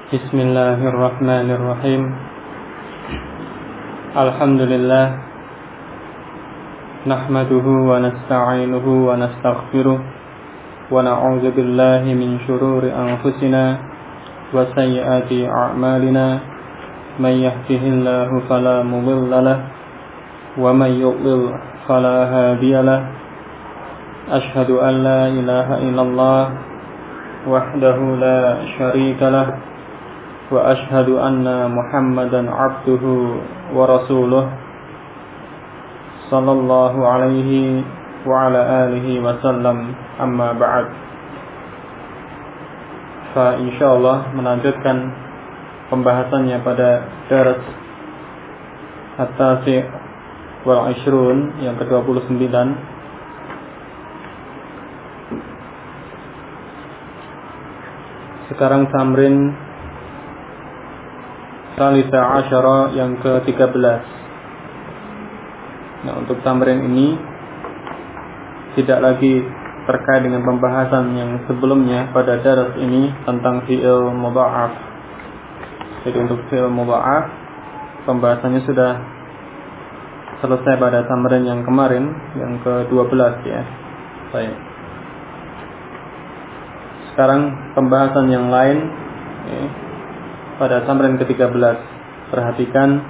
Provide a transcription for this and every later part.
Bismillahirrahmanirrahim. Alhamdulillah. Nahmaduhu wa nasta'inuhu wa nastaghfiruh. Wa na'udzu billahi min shururi anfusina wa sayyiati a'malina. May yahdihillahu fala mudilla lahu wa may yudlil fala hadiya lahu. Ashhadu an la ilaha illallah wahdahu la syarika lahu. Wa ashhadu anna Muhammadan abduhu wa rasuluh sallallahu alaihi wa ala alihi wa sallam, amma ba'd. Fa insyaallah melanjutkan pembahasannya pada dars At-Tasi' wal 20 yang ke-29. Sekarang tamrin Salisa Asyara yang ke-13. Nah, untuk tamrin ini tidak lagi terkait dengan pembahasan yang sebelumnya pada dars ini tentang fi'il mudha'af. Jadi untuk fi'il mudha'af pembahasannya sudah selesai pada tamrin yang kemarin, yang ke-12 ya. Baik. Sekarang pembahasan yang lain ya. Pada tamrin ke-13, perhatikan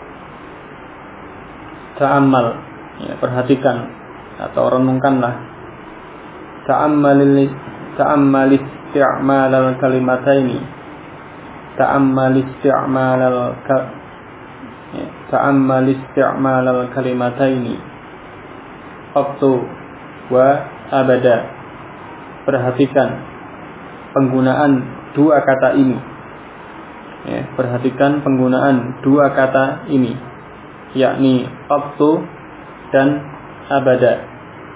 ta'ammal ya, perhatikan atau renungkanlah ta'ammal isti'mal al-kalimataini ta'ammal isti'mal al-kalimataini qabtu wa abada. Perhatikan penggunaan dua kata ini. Ya, perhatikan penggunaan dua kata ini, yakni qabtu dan abada.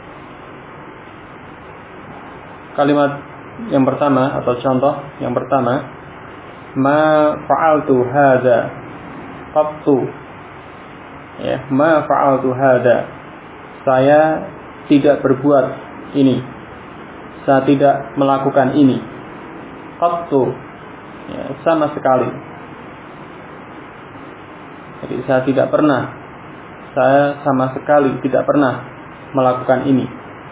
Kalimat yang pertama atau contoh yang pertama, ma fa'altu hadza qabtu. Ya, ma fa'altu hadza, saya tidak berbuat ini, saya tidak melakukan ini. Qabtu ya, sama sekali. Jadi saya sama sekali tidak pernah melakukan ini.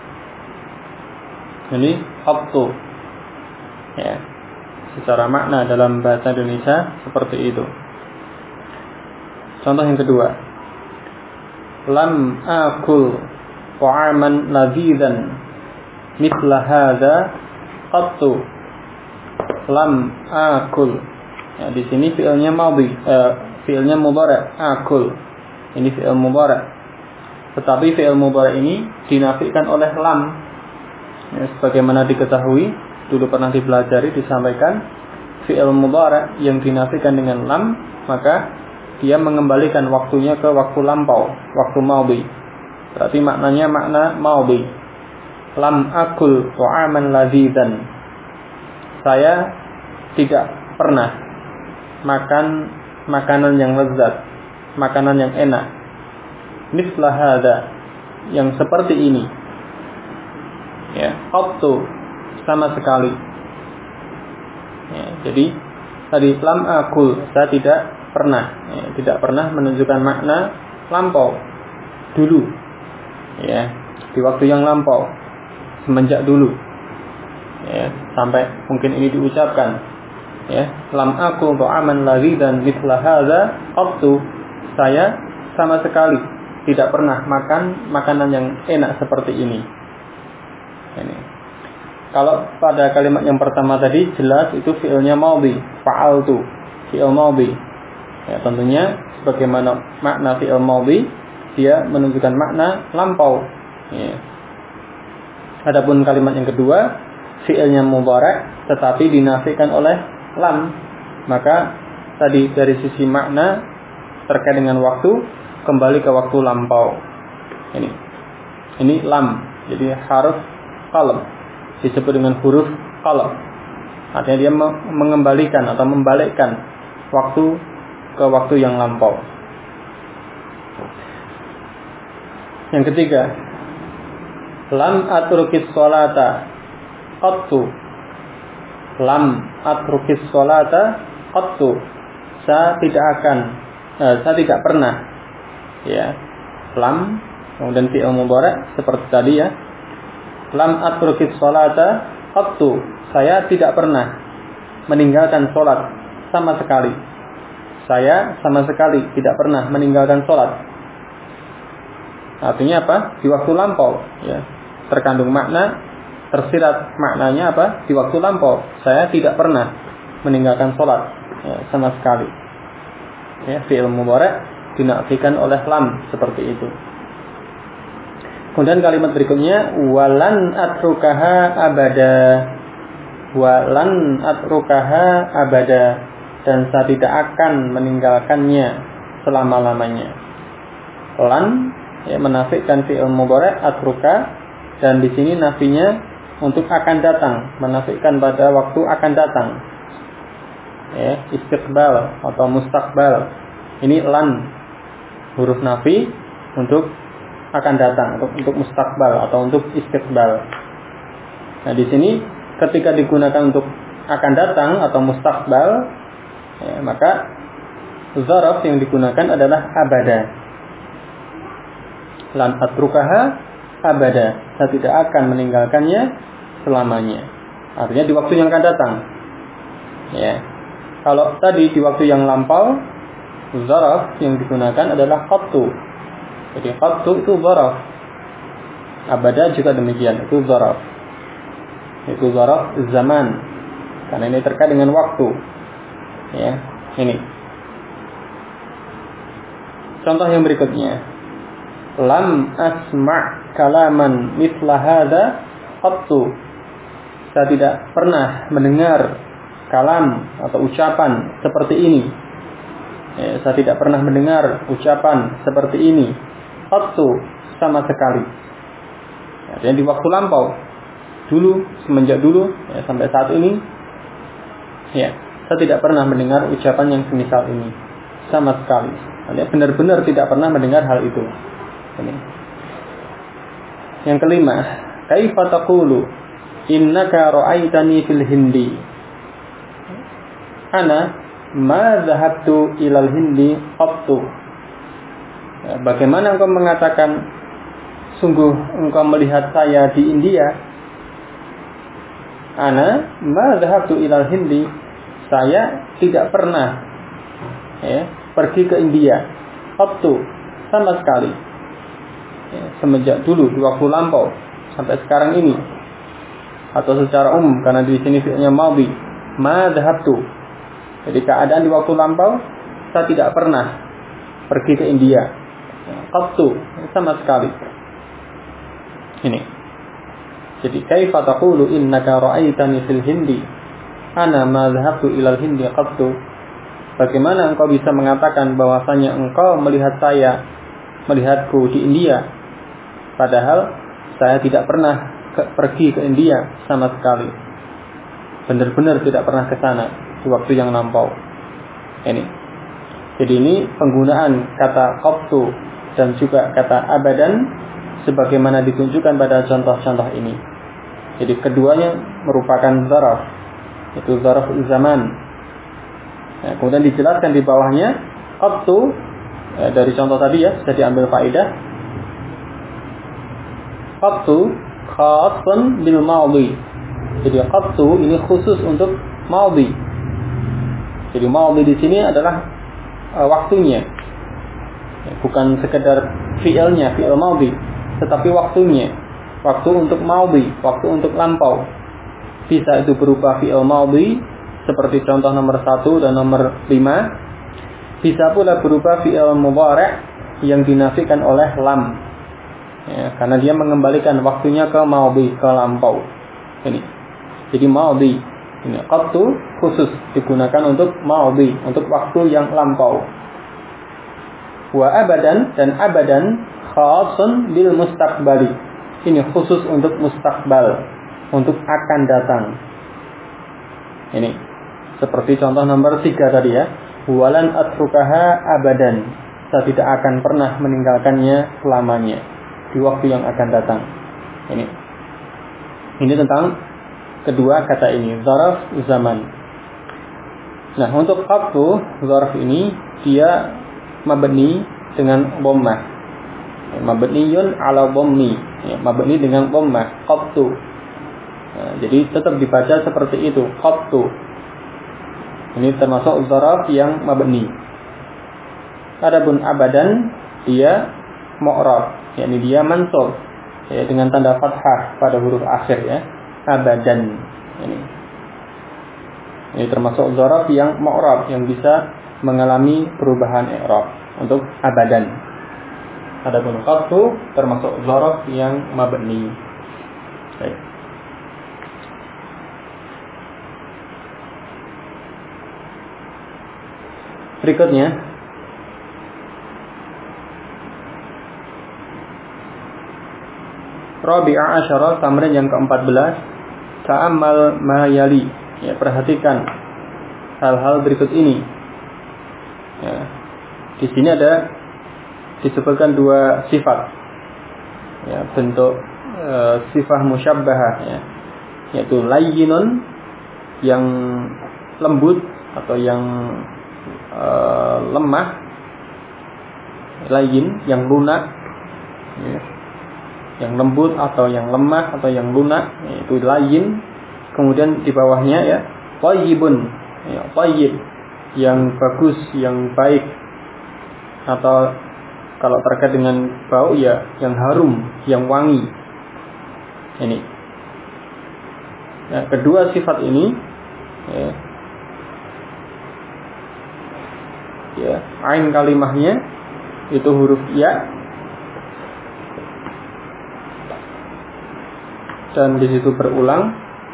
Ini qabtu ya, secara makna dalam bahasa Indonesia seperti itu. Contoh yang kedua, lam akul ta'aman ladhidan mithla hadza qattu. Lam akul ya, di sini fi'ilnya madhi, fi'ilnya mudhari' akul. Ini fi'il mudhari'. Tetapi fi'il mudhari' ini dinafikan oleh lam. Ya, sebagaimana diketahui dulu pernah dipelajari disampaikan, fi'il mudhari' yang dinafikan dengan lam, maka dia mengembalikan waktunya ke waktu lampau, waktu madhi. Berarti maknanya makna madhi. Lam akul ta'aman ladhidan. Saya tidak pernah makan makanan yang lezat, makanan yang enak. Mithla hadza, yang seperti ini. Ya, qabtu, sama sekali. Ya, jadi tadi lam akul, saya tidak pernah, ya, tidak pernah menunjukkan makna lampau, dulu. Ya, di waktu yang lampau, semenjak dulu. Ya, sampai mungkin ini diucapkan ya, lam aku ta'aman ladhidan mithla hadza qabtu, saya sama sekali tidak pernah makan makanan yang enak seperti ini. Ini. Kalau pada kalimat yang pertama tadi jelas itu fi'ilnya madhi, fa'altu, fi'il madhi. Ya, tentunya sebagaimana makna fi'il madhi, dia menunjukkan makna lampau. Ya. Adapun kalimat yang kedua, fi'ilnya mudhari' tetapi dinafikan oleh lam, maka tadi dari sisi makna terkait dengan waktu kembali ke waktu lampau. Ini lam, jadi haruf qalb disebut dengan huruf qalb. Artinya dia mengembalikan atau membalikkan waktu ke waktu yang lampau. Yang ketiga, lam atrukis sholata qattu. Lam atrukis sholata qattu, saya tidak pernah, ya. Lam, kemudian fi'il mudhari' seperti tadi ya. Lam atrukis sholata qattu, saya tidak pernah meninggalkan sholat sama sekali. Saya sama sekali tidak pernah meninggalkan sholat. Artinya apa? Di waktu lampau, ya. Terkandung makna, tersirat maknanya apa? Di waktu lampau, saya tidak pernah meninggalkan sholat, ya, sama sekali. Ya, fi'il mudhari' dinafikan oleh lam seperti itu. Kemudian kalimat berikutnya, walan atrukaha abada. Walan atrukaha abada, dan saya tidak akan meninggalkannya selama-lamanya. Lan, ya, menafikan fi'il mudhari' atruka, dan di sini nafinya untuk akan datang, menafikan pada waktu akan datang. Ya, istiqbal atau mustaqbal. Ini lan, huruf nafi untuk akan datang, untuk mustaqbal atau untuk istiqbal. Nah, di sini ketika digunakan untuk akan datang atau mustaqbal, ya, maka zaraf yang digunakan adalah abada. Lan atrukaha abada, saya tidak akan meninggalkannya selamanya. Artinya di waktu yang akan datang. Ya. Kalau tadi di waktu yang lampau, zaraf yang digunakan adalah qattu. Jadi qattu itu zaraf. Abada juga demikian, itu zaraf. Itu zaraf zaman. Karena ini terkait dengan waktu. Ya, ini. Contoh yang berikutnya. Lam asma' kalaman mithla hadza qattu. Saya tidak pernah mendengar kalam atau ucapan seperti ini. Ya, saya tidak pernah mendengar ucapan seperti ini qattu, sama sekali. Ya, di waktu lampau, dulu, semenjak dulu, ya, sampai saat ini, ya, saya tidak pernah mendengar ucapan yang semisal ini sama sekali. Artinya benar-benar tidak pernah mendengar hal itu. Ini. Yang kelima, kaifa taqulu innaka ra'aitani fil hindi? Ana ma dhahabtu ilal hindi qattu. Ya, bagaimana engkau mengatakan sungguh engkau melihat saya di India? Ana ma dhahabtu ilal hindi. Saya tidak pernah, ya, pergi ke India qattu, sama sekali. Ya, semenjak dulu di waktu lampau sampai sekarang ini, atau secara umum karena di sini fi'ilnya madhi, ma dhahabtu. Jadi keadaan di waktu lampau, saya tidak pernah pergi ke India qattu, sama sekali. Ini. Jadi kaifa taqulu innaka ra'aitani fil hindi ana ma dhahabtu ilal hindi qattu? Bagaimana engkau bisa mengatakan bahwasanya engkau melihatku di India, padahal saya tidak pernah pergi ke India sama sekali. Benar-benar tidak pernah ke sana di waktu yang lampau. Ini. Jadi ini penggunaan kata qattu dan juga kata abadan sebagaimana ditunjukkan pada contoh-contoh ini. Jadi keduanya merupakan zaraf, itu zaraf zaman. Nah, kemudian dijelaskan di bawahnya qattu, dari contoh tadi ya sudah diambil faedah. Qattu khassun bil madhi. Jadi qattu ini khusus untuk madhi. Jadi madhi di sini adalah waktunya. Bukan sekedar fi'ilnya, fi'il madhi, tetapi waktunya. Waktu untuk madhi, waktu untuk lampau. Bisa itu berupa fi'il madhi seperti contoh nomor 1 dan nomor 5. Bisa pula berupa fi'il mudhari' yang dinafikan oleh lam. Ya, karena dia mengembalikan waktunya ke madhi, ke lampau. Ini. Jadi madhi, ini qattu khusus digunakan untuk madhi, untuk waktu yang lampau. Wa abadan, dan abadan khasun bil mustaqbali. Ini khusus untuk mustaqbal, untuk akan datang. Ini. Seperti contoh nomor 3 tadi ya. Walan atrukaha abadan. Saya tidak akan pernah meninggalkannya selamanya di waktu yang akan datang. Ini tentang kedua kata ini, zaraf zaman. Nah, untuk qabtu dzaraf ini dia mabni dengan dhammah. Mabniyun ala dhammi. Mabni dengan dhammah, qabtu. Nah, jadi tetap dibaca seperti itu, qabtu. Ini termasuk dzaraf yang mabni. Adapun abadan dia mu'rab, yakni dia mansub dengan tanda fathah pada huruf akhir ya. Abadan. Ini termasuk dzaraf yang mu'rab yang bisa mengalami perubahan i'rab untuk abadan. Adapun qabtu termasuk dzaraf yang mabni. Baik. Berikutnya Rabi'a asyara, tamrin yang ke-14. Ta'ammal ma yali. Ya, perhatikan hal-hal berikut ini. Ya. Di sini ada disebutkan dua sifat. Ya, bentuk sifat musyabbahah ya. Yaitu layyinun yang lembut atau yang lemah. Layyin yang lunak. Ya. Yang lembut atau yang lemah atau yang lunak, itu layyin. Kemudian di bawahnya ya thayyibun, ya thayyib yang bagus, yang baik, atau kalau terkait dengan bau ya yang harum, yang wangi. Ini. Nah, kedua sifat ini ya ain kalimahnya itu huruf ya. Dan di situ berulang.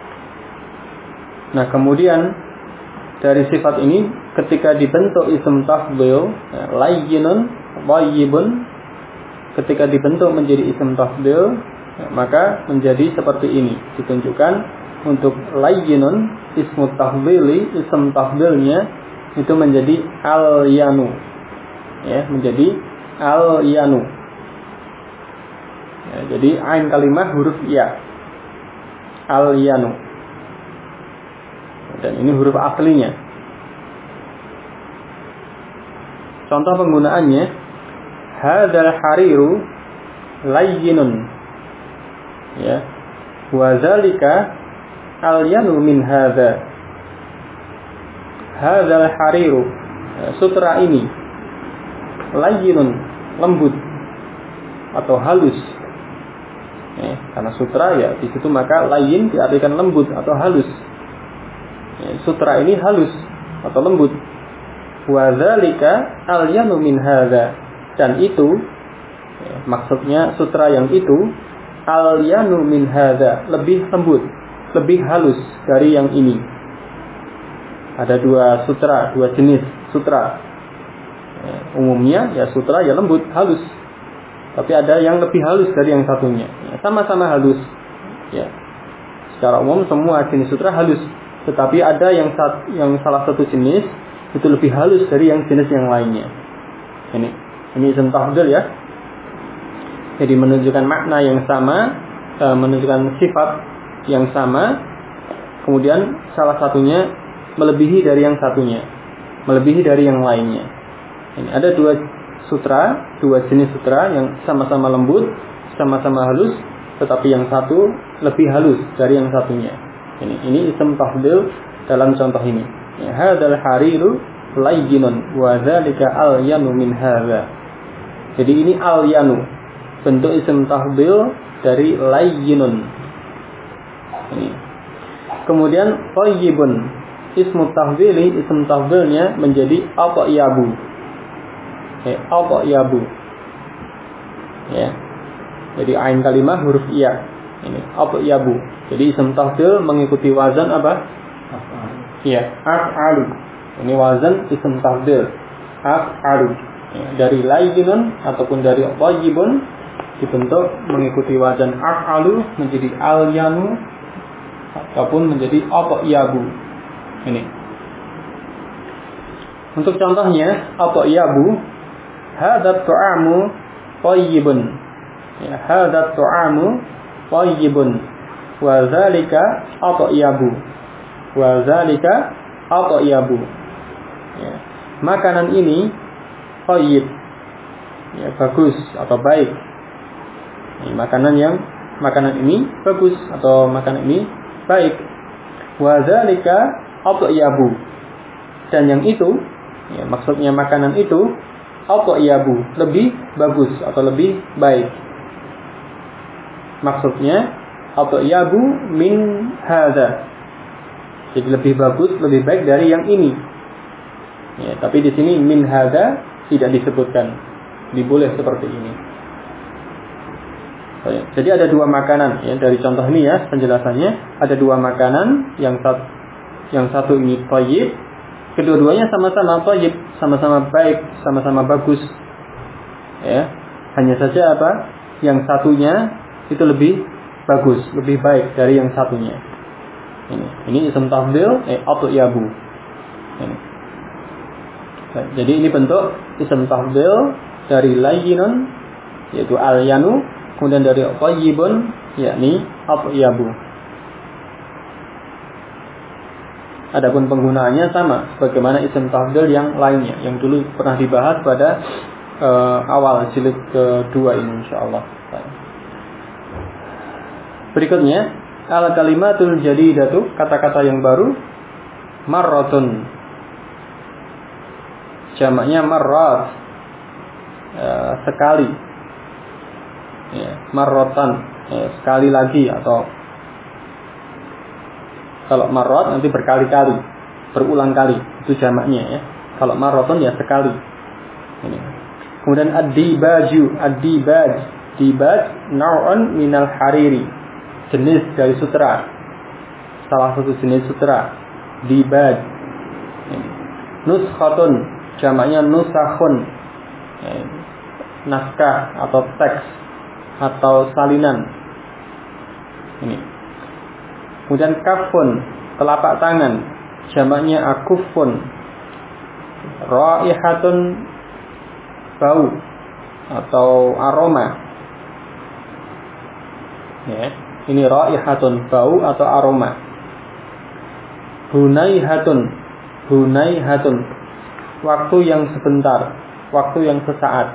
Nah, kemudian dari sifat ini ketika dibentuk isim tafdhil, layyinun, thayyibun, ketika dibentuk menjadi isim tafdhil, maka menjadi seperti ini. Ditunjukkan untuk layyinun ismu tafdhili, isim tafdhilnya itu menjadi al-yanu. Ya, menjadi al-yanu. Ya, jadi ain kalimah huruf ya. Al-yanu. Dan ini huruf aslinya. Contoh penggunaannya, hadzal hariru layyinun. Ya. Wa dzalika al-yanu min hadza. Hadzal hariru, sutra ini layyinun, lembut atau halus. Karena sutra ya di situ maka layyin diartikan lembut atau halus. Sutra ini halus atau lembut. Wa dzalika al-yanu min hadza, dan itu maksudnya sutra yang itu al-yanu min hadza, lebih lembut, lebih halus dari yang ini. Ada dua sutra, dua jenis sutra. Umumnya ya sutra ya lembut, halus. Tapi ada yang lebih halus dari yang satunya. Ya, sama-sama halus. Ya. Secara umum semua jenis sutra halus. Tetapi ada yang salah satu jenis itu lebih halus dari yang jenis yang lainnya. Ini isim tafdhil ya. Jadi menunjukkan makna yang sama, menunjukkan sifat yang sama. Kemudian salah satunya melebihi dari yang satunya, melebihi dari yang lainnya. Ini ada dua jenis sutra yang sama-sama lembut, sama-sama halus, tetapi yang satu lebih halus dari yang satunya. Ini isim tafdhil dalam contoh ini. Ya, hadzal hariru layyinun wa dzalika al-yanu min hadza. Jadi ini al-yanu, bentuk isim tafdhil dari layyinun. Ini. Kemudian thayyibun, ismu tafdhili, isim tafdhilnya menjadi atyabu. Atyabu. Ya. Jadi ain kalimah huruf iya. Ini atyabu. Jadi isim tafdhil mengikuti wazan apa? Iya, af'alu. Ini wazan isim tafdhil. Af'alu. Ya, dari layyinun ataupun dari thayyibun dibentuk mengikuti wazan af'alu menjadi al-yanu ataupun menjadi atyabu. Ini. Untuk contohnya atyabu, hadzal ta'amu thayyibun. Ya, hadzal ta'amu thayyibun wa dzalika atyabu. Wa dzalika atyabu. ya, makanan ini thayyib, ya, bagus atau baik. Ya, makanan ini bagus atau makanan ini baik. Wa dzalika atyabu, dan yang itu, ya, maksudnya makanan itu atyabu, lebih bagus atau lebih baik. Maksudnya atyabu min hadza, jadi lebih bagus, lebih baik dari yang ini. Ya, tapi di sini min hadza tidak disebutkan, diboleh seperti ini. Jadi ada dua makanan, ya, dari contoh ini ya penjelasannya, ada dua makanan, yang satu ini thayyib, kedua-duanya sama-sama thayyib, sama-sama baik, sama-sama bagus. Ya, hanya saja apa? Yang satunya itu lebih bagus, lebih baik dari yang satunya. Ini ism tafdhil atyabu. Jadi ini bentuk ism tafdhil dari layyinun, yaitu alyanu, kemudian dari thayyibun, yakni atyabu. Adapun penggunaannya sama sebagaimana ism tafdhil yang lainnya yang dulu pernah dibahas pada awal jilid kedua ini insyaallah. Berikutnya al-kalimatul jadidatu, kata-kata yang baru. Marratun, jamaknya marrat, sekali. Ya, marratan, ya, sekali lagi, atau kalau marrat nanti berkali-kali, berulang kali, itu jamaknya ya. Kalau marratun ya sekali. Ini. Kemudian ad-dibaju, dibaj naw'un minal hariri, jenis dari sutra, salah satu jenis sutra, dibaj. Nuskhatun, jamaknya nusakhun, naskah atau teks atau salinan. Ini. Kemudian kafun, telapak tangan, jamaknya akufun. Raihatun, bau atau aroma. Ya, ini raihatun, bau atau aroma. Hunayhatun, waktu yang sebentar, waktu yang sesaat.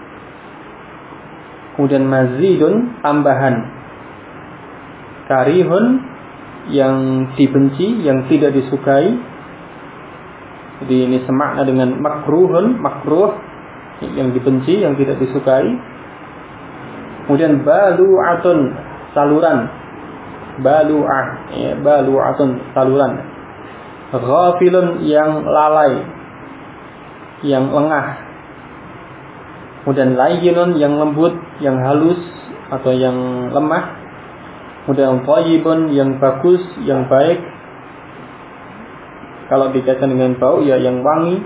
Kemudian mazidun, tambahan. Karihun, yang dibenci, yang tidak disukai. Jadi ini semakna dengan makruhun, makruh, yang dibenci, yang tidak disukai. Kemudian balu'atun, saluran. Balu'ah, ya, balu'atun, saluran. Ghafilun, yang lalai, yang lengah. Kemudian layyinun, yang lembut, yang halus atau yang lemah. Kemudian thayyibun, yang bagus, yang baik. Kalau dikaitkan dengan bau ya yang wangi.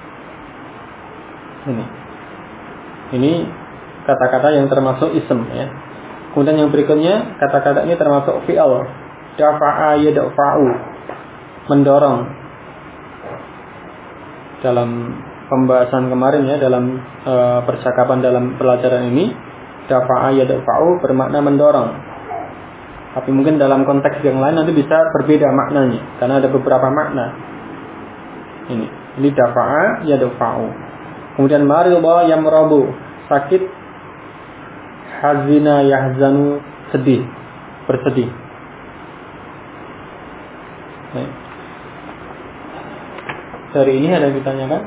Ini kata-kata yang termasuk ism ya. Kemudian yang berikutnya kata-kata ini termasuk fi'al. Dafa'a yadfa'u, mendorong. Dalam pembahasan kemarin ya, dalam percakapan dalam pelajaran ini, dafa'a yadfa'u bermakna mendorong. Tapi mungkin dalam konteks yang lain nanti bisa berbeda maknanya, karena ada beberapa makna. Ini dafa'a yadfa'u. Kemudian maridha yamradu, sakit. Hazina yahzanu, sedih, bersedih. Dari ini ada yang ditanyakan?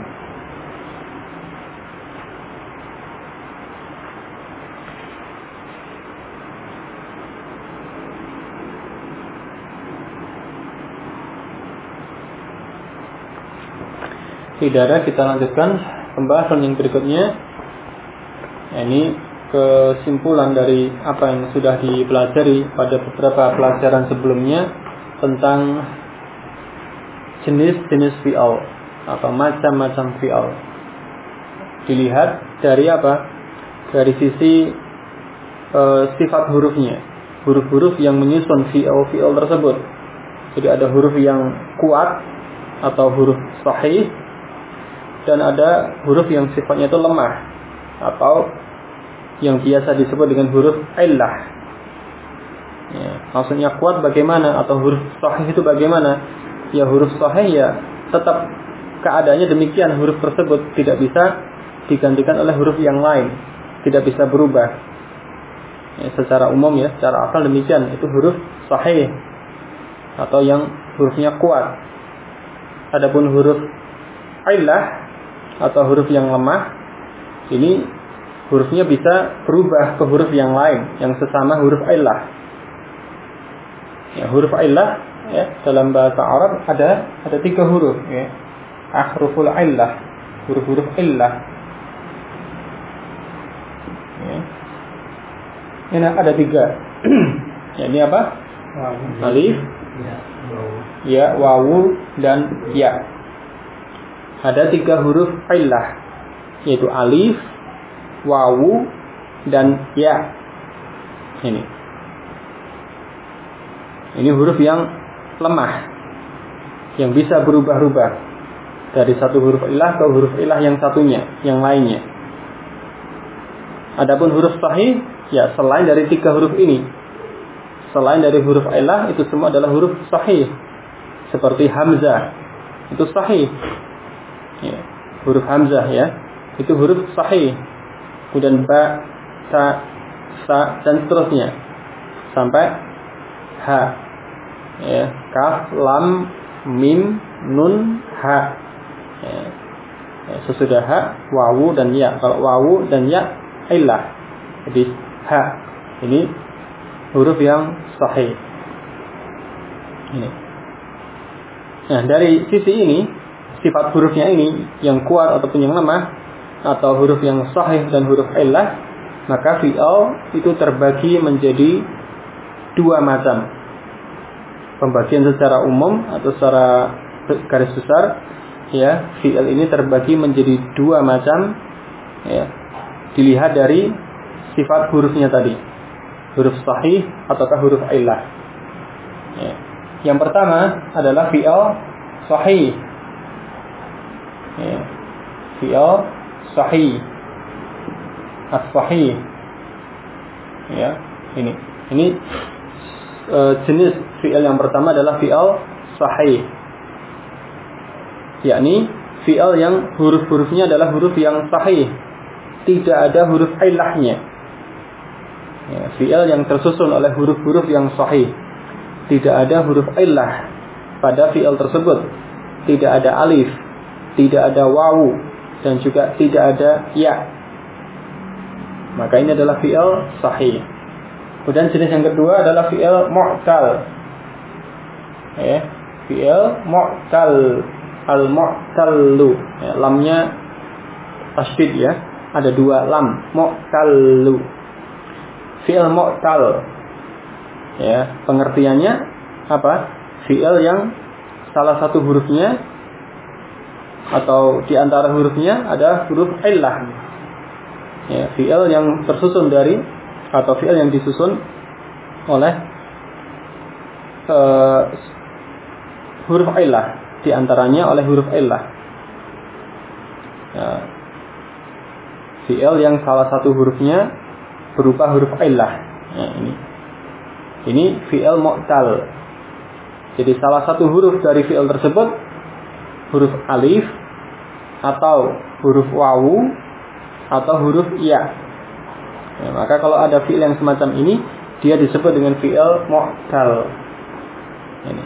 Tidak ada, kita lanjutkan pembahasan yang berikutnya. Ini kesimpulan dari apa yang sudah dipelajari pada beberapa pelajaran sebelumnya tentang jenis-jenis fi'al atau macam-macam fi'al. Dilihat dari apa? Dari sisi sifat hurufnya, huruf-huruf yang menyusun fi'al tersebut. Jadi ada huruf yang kuat atau huruf sahih, dan ada huruf yang sifatnya itu lemah atau yang biasa disebut dengan huruf illah. Ya, maksudnya kuat bagaimana atau huruf sahih itu bagaimana? Ya huruf sahih ya tetap keadaannya demikian, huruf tersebut tidak bisa digantikan oleh huruf yang lain, tidak bisa berubah. Ya, secara umum ya, secara akal demikian, itu huruf sahih atau yang hurufnya kuat. Adapun huruf illah atau huruf yang lemah, ini hurufnya bisa berubah ke huruf yang lain yang sesama huruf illah. Ya, huruf illah ya, dalam bahasa Arab ada 3 huruf ya. Ahruful illah, huruf-huruf illah. Ya. Ini ada 3. Ya, ini apa? Alif, ya, wawu, dan ya. Ada 3 huruf illah, yaitu alif, wawu, dan ya. Ini huruf yang lemah, yang bisa berubah-ubah dari satu huruf illah ke huruf illah yang satunya, yang lainnya. Adapun huruf sahih, ya selain dari 3 huruf ini, selain dari huruf illah, itu semua adalah huruf sahih. Seperti hamzah, itu sahih. Ya, huruf hamzah ya, itu huruf sahih. Kemudian ba, ta, sa, dan seterusnya sampai ha. Ya, kaf, lam, mim, nun, ha. Ya, sesudah ha, wawu dan ya. Kalau wawu dan ya illah, jadi ha. Ini huruf yang sahih. Ini. Nah, dari sisi ini, sifat hurufnya ini yang kuat ataupun yang lemah, atau huruf yang sahih dan huruf illah, maka fi'al itu terbagi menjadi 2 macam. Pembagian secara umum atau secara garis besar, ya, fi'al ini terbagi menjadi 2 macam, ya, dilihat dari sifat hurufnya tadi, huruf sahih ataukah huruf illah. Ya. Yang pertama adalah fi'al sahih. Ya. Fi'al sahih, as-sahih. Ya, ini jenis fi'al yang pertama adalah fi'al sahih, yakni fi'al yang huruf-hurufnya adalah huruf yang sahih, tidak ada huruf illahnya. Ya, fi'al yang tersusun oleh huruf-huruf yang sahih, tidak ada huruf illah pada fi'al tersebut, tidak ada alif, tidak ada wawu, dan juga tidak ada ya. Maka ini adalah fi'al sahih. Kemudian jenis yang kedua adalah fi'il mu'tal. Ya, fi'il mu'tal, al-mu'tallu. Ya, lamnya tasydid ya. Ada 2 lam, mu'tallu. Fi'il mu'tal. Ya, pengertiannya apa? Fi'il yang salah satu hurufnya atau di antara hurufnya ada huruf illah. Ya, fi'il yang tersusun dari atau fi'il yang disusun oleh huruf illah, di antaranya oleh huruf illah. Ya, fi'il yang salah satu hurufnya berupa huruf illah. Ya, ini fi'il mu'tal. Jadi salah satu huruf dari fi'il tersebut huruf alif atau huruf wawu atau huruf ya. Ya, maka kalau ada fi'il yang semacam ini, dia disebut dengan fi'il mu'tal. Ini.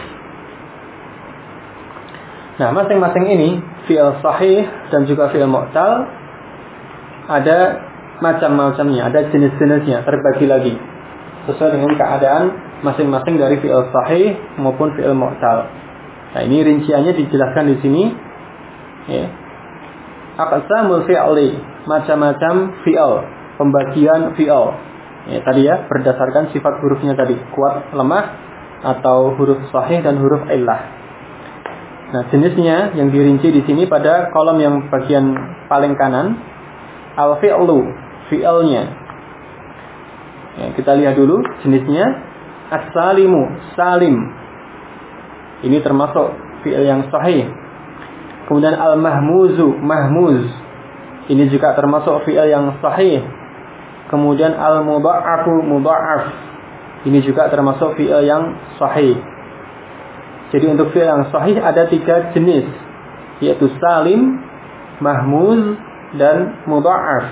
Nah, masing-masing ini, fi'il sahih dan juga fi'il mu'tal, ada macam-macamnya, ada jenis-jenisnya, terbagi lagi sesuai dengan keadaan masing-masing dari fi'il sahih maupun fi'il mu'tal. Nah, ini rinciannya dijelaskan di sini. Ya. Aqsamul fi'li, macam-macam fi'il, pembagian fi'il. Ya, tadi ya, berdasarkan sifat hurufnya tadi, kuat, lemah, atau huruf sahih dan huruf illah. Nah, jenisnya yang dirinci di sini pada kolom yang bagian paling kanan, al-fi'lu, fi'ilnya. Ya, kita lihat dulu jenisnya. As-salimu, salim. Ini termasuk fi'il yang sahih. Kemudian al-mahmuzu, mahmuz. Ini juga termasuk fi'il yang sahih. Kemudian al-mudha'afu, mudha'af. Ini juga termasuk fi'il yang sahih. Jadi untuk fi'il yang sahih ada 3 jenis. yaitu salim, mahmuz, dan mudha'af.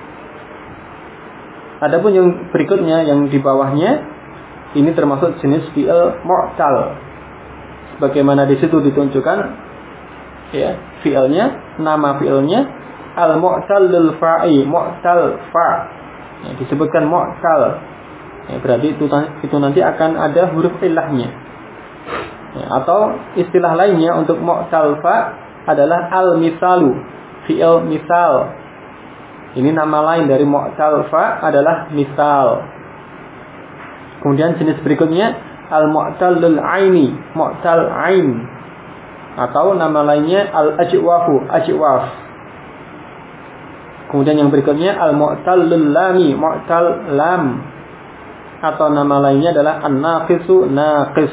Adapun yang berikutnya yang di bawahnya ini termasuk jenis fi'il mu'tal. Sebagaimana di situ ditunjukkan ya, fi'ilnya, nama fi'ilnya al-mu'tallul fa'i, mu'tal fa. Ya, disebutkan mu'tal. Ya, berarti itu nanti akan ada huruf illahnya. Ya, atau istilah lainnya untuk mu'tal fa adalah al-misalu, fi'il misal. Ini nama lain dari mu'tal fa adalah misal. Kemudian jenis berikutnya al-mu'tallul aini, mu'tal ain. Atau nama lainnya al-ajwafu, ajwaf. Kemudian yang berikutnya al-mu'tallul lami, mu'tal lam. Atau nama lainnya adalah an-naqisu, naqis.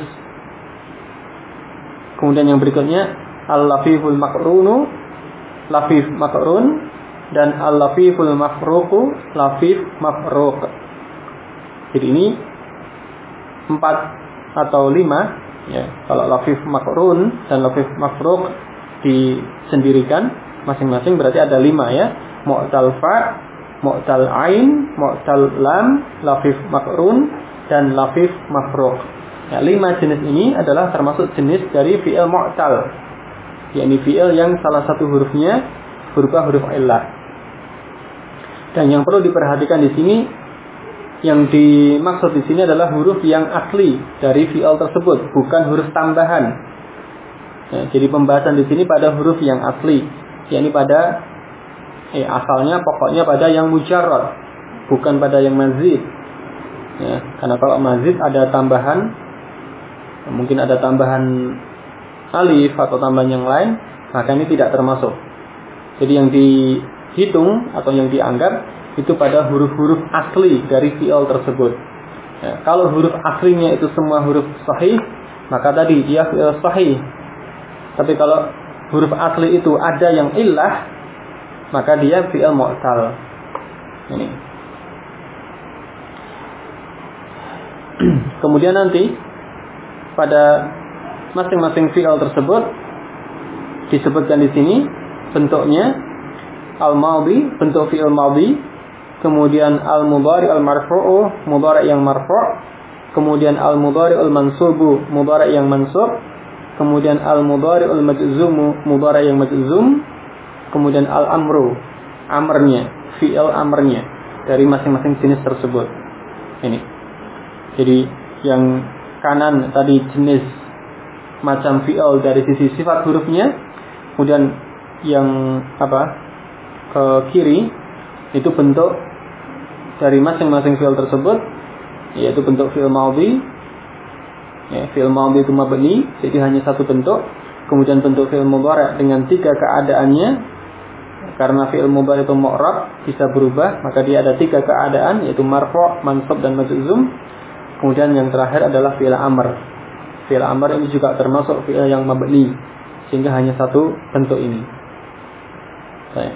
Kemudian yang berikutnya al-lafiful makrunu, lafif makrun. Dan al-lafiful mafruqu, lafif mafruq. Jadi ini 4 atau 5 ya. Kalau lafif makrun dan lafif mafruq disendirikan masing-masing berarti ada 5 ya. Mu'tal fa, mu'tal ain, mu'tal lam, lafif makrun, dan lafif mafruq. Ya, 5 jenis ini adalah termasuk jenis dari fi'il mu'tal, yakni fi'il yang salah satu hurufnya berupa huruf illah. Dan yang perlu diperhatikan di sini, yang dimaksud di sini adalah huruf yang asli dari fi'il tersebut, bukan huruf tambahan. Ya, jadi pembahasan di sini pada huruf yang asli, yakni pada asalnya pokoknya pada yang mujarrad, bukan pada yang mazid. Ya, karena kalau mazid ada tambahan, mungkin ada tambahan alif atau tambahan yang lain, maka ini tidak termasuk. Jadi yang dihitung atau yang dianggap itu pada huruf-huruf asli dari fi'il tersebut. Ya, kalau huruf aslinya itu semua huruf sahih, maka tadi dia fi'il sahih. Tapi kalau huruf asli itu ada yang illah, maka dia fi'il mu'tal. Ini. Kemudian nanti pada masing-masing fi'il tersebut disebutkan di sini bentuknya al-madhi, bentuk fi'il madhi, kemudian al-mudhari al-marfu'u, mudhari yang marfu', kemudian al-mudhari al-mansubu, mudhari yang mansub, kemudian al-mudhari al-majzumu, mudhari yang majzum, kemudian al-amru, amrnya, fi'il amrnya dari masing-masing jenis tersebut. Ini. Jadi yang kanan tadi jenis macam fi'il dari sisi sifat hurufnya, kemudian yang ke kiri itu bentuk dari masing-masing fi'il tersebut, yaitu bentuk fi'il madhi. Ya, fi'il madhi itu mabni, jadi hanya satu bentuk. Kemudian bentuk fi'il mudhari dengan 3 keadaannya. Karena fi'il mudhari itu mu'rab, bisa berubah, maka dia ada 3 keadaan, yaitu marfu', mansub, dan majzum. Kemudian yang terakhir adalah fi'il amr. Fi'il amr ini juga termasuk fi'il yang mabni, sehingga hanya satu bentuk ini. Baik.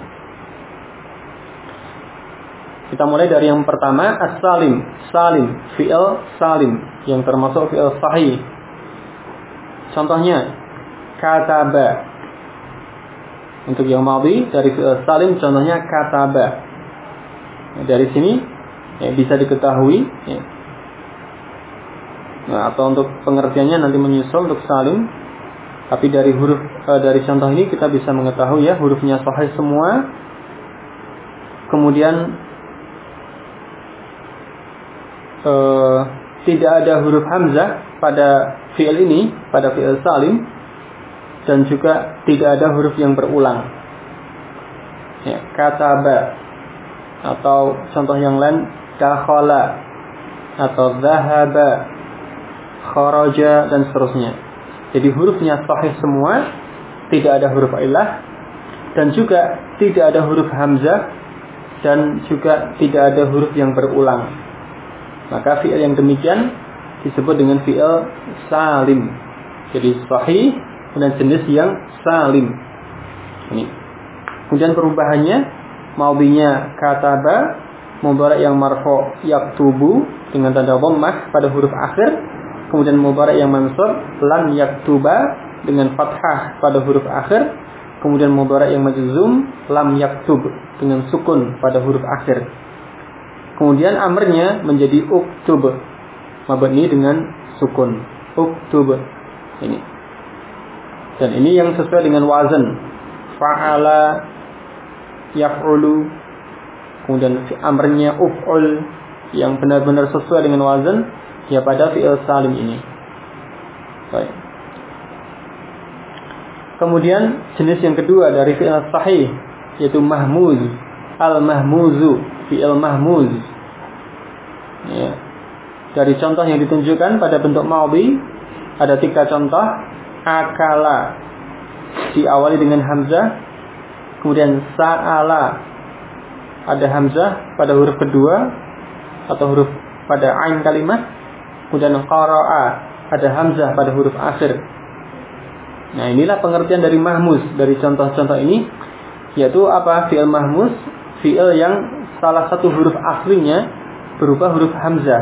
Kita mulai dari yang pertama, as-salim. Salim, fi'il salim, yang termasuk fi'il sahih. Contohnya kataba. Untuk yang madhi dari fi'il salim, contohnya kataba. Dari sini bisa diketahui ya. Nah, atau untuk pengertiannya nanti menyusul untuk salim. Tapi dari huruf dari contoh ini kita bisa mengetahui ya hurufnya sahih semua. Kemudian tidak ada huruf hamzah pada fi'il ini, pada fi'il salim, dan juga tidak ada huruf yang berulang. Ya, kataba atau contoh yang lain dakhala atau dhahaba, kharaja, dan seterusnya. Jadi hurufnya sahih semua, tidak ada huruf illah, dan juga tidak ada huruf hamzah, dan juga tidak ada huruf yang berulang. Maka fi'il yang demikian disebut dengan fi'il salim. Jadi sahih dan jenis yang salim. Ini. Kemudian perubahannya, madhinya kataba, mudhari yang marfu' yaktubu dengan tanda dhammah pada huruf akhir. Kemudian mudhari yang mansub lan yaktuba dengan fathah pada huruf akhir. kemudian mudhari' yang majzum lam yaktub dengan sukun pada huruf akhir. Kemudian amrnya menjadi uktub mabni dengan sukun, uktub ini. Dan ini yang sesuai dengan wazan fa'ala yaf'ulu, kemudian amrnya uf'ul yang benar-benar sesuai dengan wazan ya pada fi'il salim ini. Baik. Kemudian jenis yang kedua dari fi'il sahih yaitu mahmuz, al-mahmuzu, fi'il mahmuz. Ya. Dari contoh yang ditunjukkan pada bentuk madhi ada 3 contoh. Akala diawali dengan hamzah, kemudian sa'ala ada hamzah pada huruf kedua atau huruf pada ain kalimat, kemudian qara'a ada hamzah pada huruf akhir. Nah, inilah pengertian dari mahmuz dari contoh-contoh ini, yaitu apa? Fi'il mahmuz, fi'il yang salah satu huruf aslinya berupa huruf hamzah.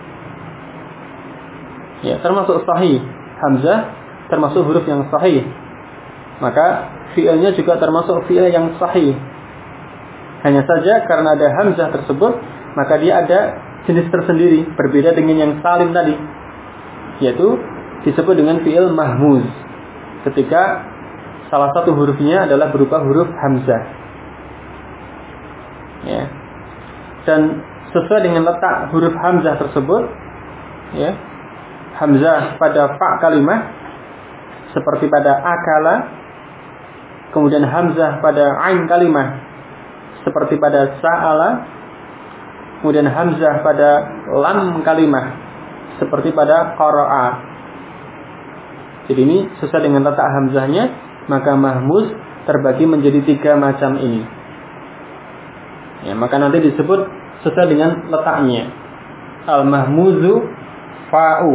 Ya, termasuk sahih. Hamzah termasuk huruf yang sahih. Maka fi'ilnya juga termasuk fi'il yang sahih. Hanya saja karena ada hamzah tersebut, maka dia ada jenis tersendiri, berbeda dengan yang salim tadi, yaitu disebut dengan fi'il mahmuz ketika salah satu hurufnya adalah berupa huruf hamzah. Ya. Dan sesuai dengan letak huruf hamzah tersebut, ya, hamzah pada fa kalimah seperti pada akala, kemudian hamzah pada ain kalimah seperti pada sa'ala, kemudian hamzah pada lam kalimah seperti pada qara'a. Jadi ini sesuai dengan letak hamzahnya, maka mahmuz terbagi menjadi 3 macam ini. Ya, maka nanti disebut sesuai dengan letaknya. Al-mahmuzu fa'u.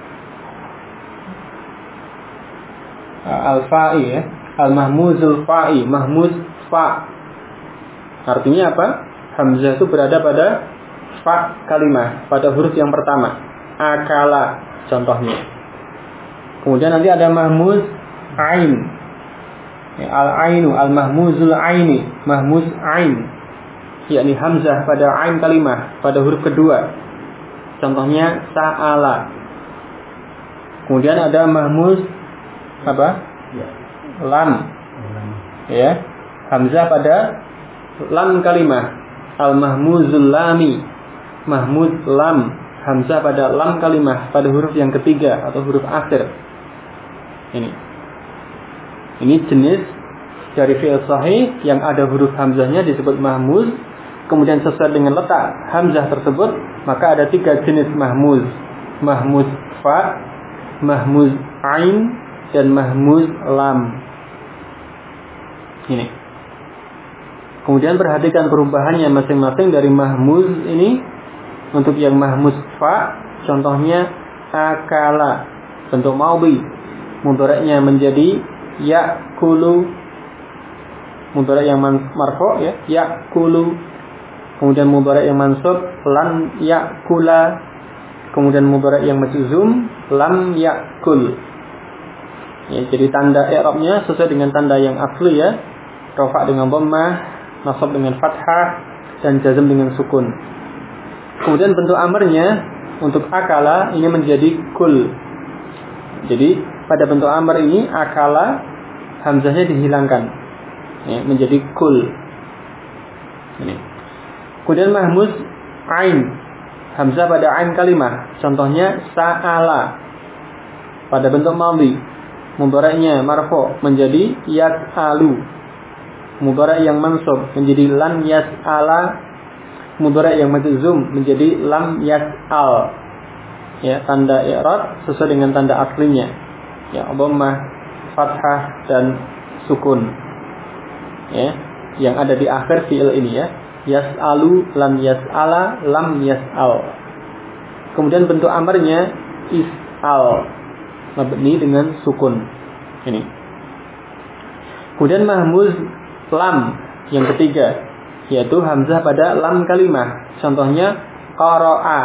Al-fa'i ya. Al-mahmuzul fa'i, mahmuz fa'. Artinya apa? Hamzah itu berada pada fa kalimah, pada huruf yang pertama. Akala contohnya. Kemudian nanti ada mahmuz ain. Ya, al-ainu, al-mahmuzul aini, mahmuz ain, yakni hamzah pada ain kalimah, pada huruf kedua. Contohnya sa'ala. Kemudian ada mahmuz apa? Lam. Ya, hamzah pada lam kalimah, al-mahmuzul lami, mahmuz lam, hamzah pada lam kalimah pada huruf yang ketiga atau huruf akhir. Ini jenis dari fi'il sahih yang ada huruf hamzahnya disebut mahmuz. Kemudian sesuai dengan letak hamzah tersebut, maka ada 3 jenis mahmuz. Mahmuz fa, mahmuz ain, dan mahmuz lam. Ini. Kemudian perhatikan perubahannya masing-masing dari mahmuz ini. Untuk yang mahmuz fa, contohnya akala, bentuk madhi. Mudhari'nya menjadi ya'kulu, mudhari' yang marfu' ya, ya'kulu. Kemudian mudhari' yang mansub lan ya'kula. Kemudian mudhari' yang majzum lam ya'kul. Ya, jadi tanda i'rabnya sesuai dengan tanda yang asli ya. Rafa' dengan dhammah, nasab dengan fathah, dan jazm dengan sukun. Kemudian bentuk amarnya untuk akala ini menjadi kul. Jadi pada bentuk amar ini akala hamzahnya dihilangkan, ya, menjadi kul. Ini. Kemudian mahmuz ain, hamzah pada ain kalimah. Contohnya sa'ala pada bentuk madhi, mudhari'nya marfu' menjadi yas'alu. Mudhari' yang mansub menjadi lan yas'ala. Mudhari' yang majzum menjadi lam yas'al. Ya, tanda i'rab sesuai dengan tanda aslinya. Ya, dhammah, fathah, dan sukun. Ya, yang ada di akhir fi'il ini ya. Yas'alu, lam yas'ala, lam yas'al. Kemudian bentuk amarnya is'al, mabni dengan sukun. Ini. Kemudian mahmuz lam yang ketiga, yaitu hamzah pada lam kalimah. Contohnya qara'a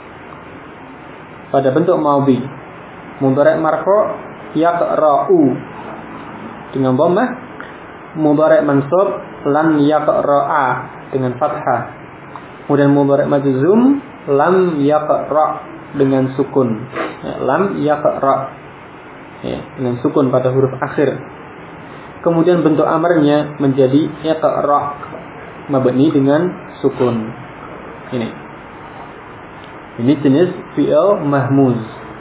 pada bentuk madhi, mudhari' marfu' yaqra'u dengan dhammah. mudhari' mansub lan yaqra'a dengan fathah. Kemudian mudhari' majzum lam yaqra' dengan sukun. Lam yaqra' dengan sukun pada huruf akhir. Kemudian bentuk amarnya menjadi yaqra' mabni dengan sukun. Ini jenis fi'il mahmuz.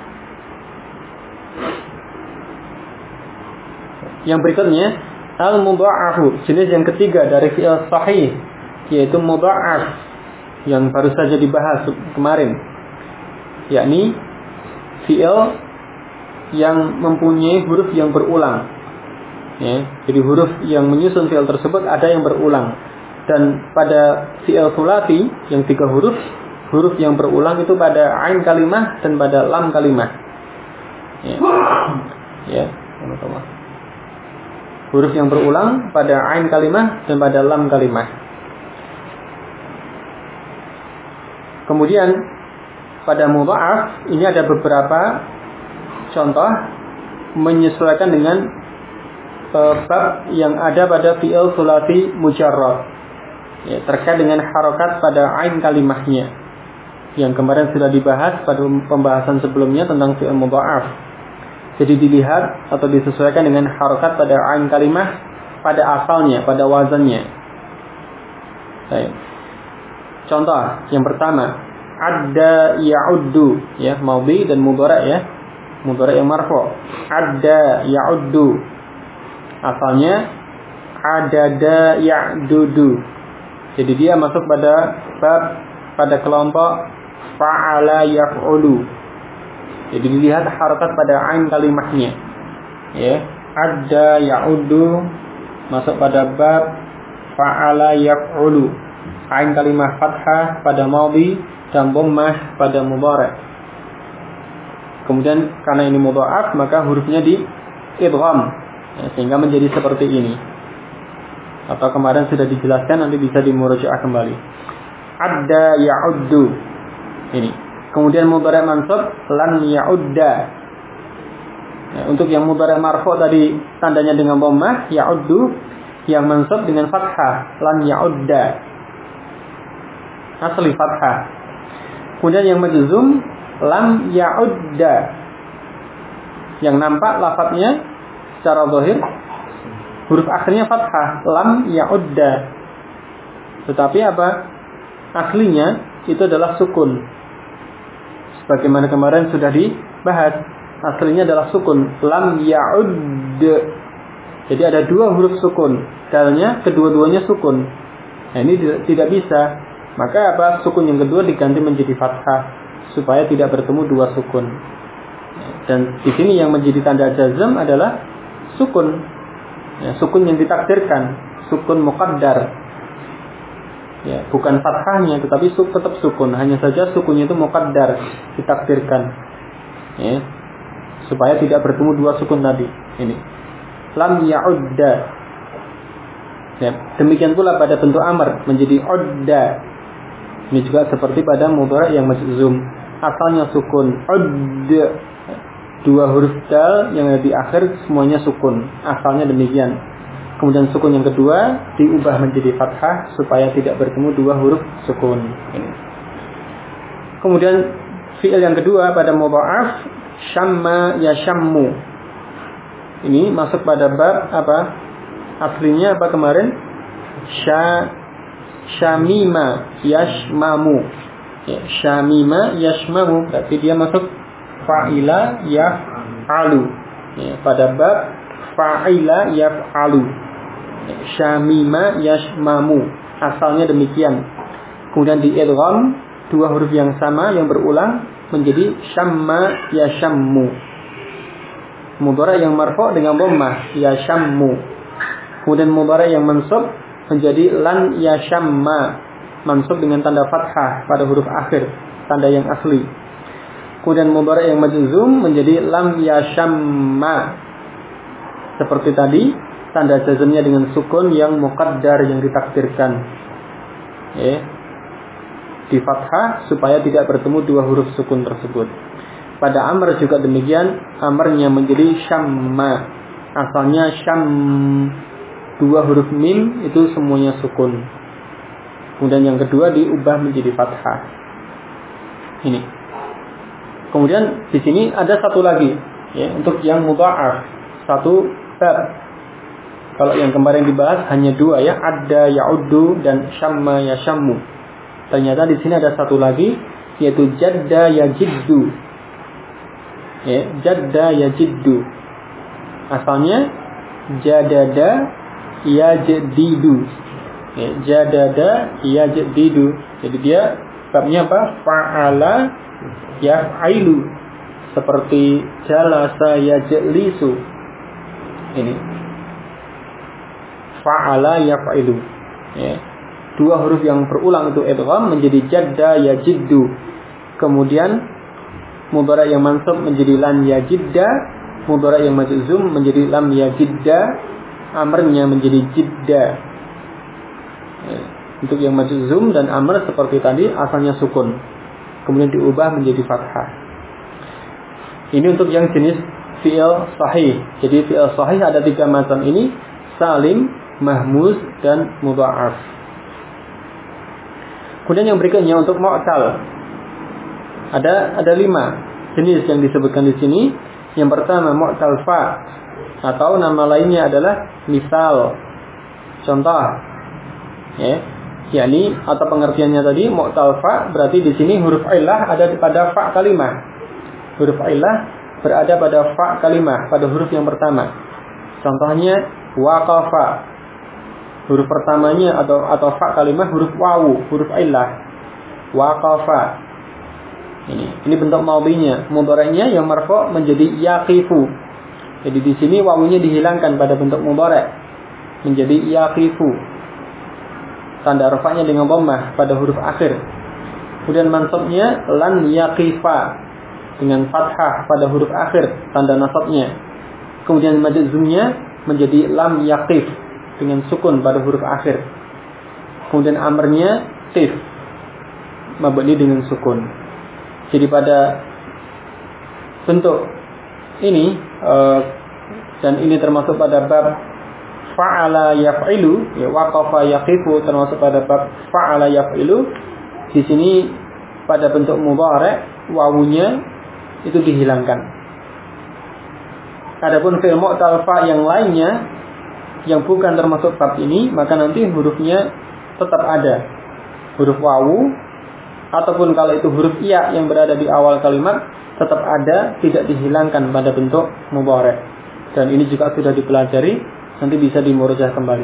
Yang berikutnya al-mudha'afu, jenis yang ketiga dari fi'il sahih, yaitu mudha'af yang baru saja dibahas kemarin, yakni fi'il yang mempunyai huruf yang berulang. Jadi huruf yang menyusun fi'il tersebut ada yang berulang. Dan pada fi'il thulathi yang 3 huruf yang berulang itu pada ain kalimah dan pada lam kalimah. Huruf yang berulang pada ain kalimah dan pada lam kalimah. Kemudian pada mudha'af ini ada beberapa contoh menyesuaikan dengan bab yang ada pada fi'il thulathi mujarrad, terkait dengan harokat pada ain kalimahnya yang kemarin sudah dibahas pada pembahasan sebelumnya tentang fi'il mudha'af. Jadi dilihat atau disesuaikan dengan harokat pada ain kalimah pada asalnya, pada wazannya. Baik. Contoh yang pertama, adda ya'uddu, madhi dan mudhari', mudhari' yang marfu'. Adda ya'uddu, asalnya adada ya'dudu. Jadi dia masuk pada kelompok fa'ala yaf'ulu. Jadi dilihat harokat pada ain kalimahnya. Adda ya'uddu masuk pada bab fa'ala yaf'ulu. Ain kalimah fathah pada madhi dan dhammah pada mudhari'. Kemudian karena ini mudha'af maka hurufnya di idgham, sehingga menjadi seperti ini. Atau kemarin sudah dijelaskan, nanti bisa dimurojaah kembali. Adda ya'uddu. Ini. Kemudian mudhari' mansub lan ya'udda. Untuk yang mudhari' marfu' tadi tandanya dengan dhammah ya'uddu, yang mansub dengan fathah lan ya'udda. Asli fathah. Kemudian yang majzum lam ya'udda. Yang nampak lafadznya secara zahir huruf akhirnya fathah lam ya'udda. Tetapi apa? Aslinya itu adalah sukun. Bagaimana kemarin sudah dibahas, aslinya adalah sukun lam ya'udd. Jadi ada 2 huruf sukun, dalnya kedua-duanya sukun. Nah, ini tidak bisa. Maka apa? Sukun yang kedua diganti menjadi fathah supaya tidak bertemu 2 sukun. Dan di sini yang menjadi tanda jazm adalah sukun. Sukun yang ditakdirkan, sukun muqaddar. Bukan fathahnya, tetapi tetap sukun. Hanya saja sukunnya itu muqaddar, ditakdirkan, supaya tidak bertemu 2 sukun tadi. Ini lam ya'udda. Demikian pula pada bentuk amr menjadi udda. Ini juga seperti pada mudhari' yang majzum, asalnya sukun udd. 2 huruf dal yang ada di akhir semuanya sukun, asalnya demikian. Kemudian sukun yang kedua diubah menjadi fathah supaya tidak bertemu 2 huruf sukun. Ini. Kemudian fi'il yang kedua pada mudha'af syamma yashammu. Ini masuk pada bab apa? Aslinya apa kemarin? Syamima yashmamu. Syamima yashmamu. Berarti dia masuk fa'ila yaf'alu. Pada bab fa'ila yaf'alu. Syamima yashmamu, asalnya demikian. Kemudian di idgham 2 huruf yang sama yang berulang menjadi syamma yashammu. Mudhari' yang marfu' dengan dhammah yashammu. Kemudian mudhari' yang mansub menjadi lan yashamma, mansub dengan tanda fathah pada huruf akhir, tanda yang asli. Kemudian mudhari' yang majzum menjadi lam yashamma. Seperti tadi, tanda jazmnya dengan sukun yang muqaddar, yang ditakdirkan. Di fathah supaya tidak bertemu 2 huruf sukun tersebut. Pada amr juga demikian, amrnya menjadi syamma. Asalnya syam. dua huruf mim itu semuanya sukun. Kemudian yang kedua diubah menjadi fathah. Ini. Kemudian di sini ada satu lagi, ya, untuk yang mudha'af, satu bab. Kalau yang kemarin dibahas hanya dua, ya, adda ya'uddu dan syamma yashammu. Ternyata di sini ada satu lagi, yaitu jadda yajiddu. Ya, jadda yajiddu. Asalnya jadada yajdidu. Ya, jadada yajdidu. Jadi dia babnya apa? Fa'ala yaf'ilu. Seperti jalasa yajlisu. Ini. Fa'ala yaf'ilu. Ya. Dua huruf yang berulang itu idgham menjadi jadda yajiddu. Kemudian mudhari' yang mansub menjadi lam yajidda, mudhari' yang majzum menjadi lam yajidda, amrnya menjadi jidda. Ya. Untuk yang majzum dan amr seperti tadi asalnya sukun, kemudian diubah menjadi fathah. Ini untuk yang jenis fi'il sahih. Jadi fi'il sahih ada tiga macam ini: salim, mahmuz, dan mudha'af. Kemudian yang berikutnya untuk mu'tal. Ada 5 jenis yang disebutkan di sini. Yang pertama mu'tal fa, atau nama lainnya adalah misal. Contoh, ya, yakni atau pengertiannya tadi mu'tal fa berarti di sini huruf illah ada pada fa kalimah. Huruf illah berada pada fa kalimah, pada huruf yang pertama. Contohnya waqafa. Huruf pertamanya atau fa kalimah huruf wawu, huruf illah. Waqafa. Ini bentuk madhinya. Mudhari'nya yang marfu' menjadi yaqifu. Jadi di sini wawunya dihilangkan pada bentuk mudhari' menjadi yaqifu. Tanda rafa'nya dengan dhammah pada huruf akhir. Kemudian mansubnya lan yaqifa dengan fathah pada huruf akhir, tanda nasabnya. Kemudian majzumnya menjadi lam yaqif dengan sukun pada huruf akhir. Kemudian amrnya qif mabni dengan sukun. Jadi pada bentuk ini dan ini termasuk pada bab fa'ala yaf'ilu, ya, waqafa yaqifu termasuk pada bab fa'ala yaf'ilu. Di sini pada bentuk mudhari' wawunya itu dihilangkan. Adapun fi'il mu'tal fa yang lainnya yang bukan termasuk bab ini, maka nanti hurufnya tetap ada. Huruf wawu ataupun kalau itu huruf ya yang berada di awal kalimat tetap ada, tidak dihilangkan pada bentuk mudhari'. Dan ini juga sudah dipelajari, nanti bisa dimurojah kembali.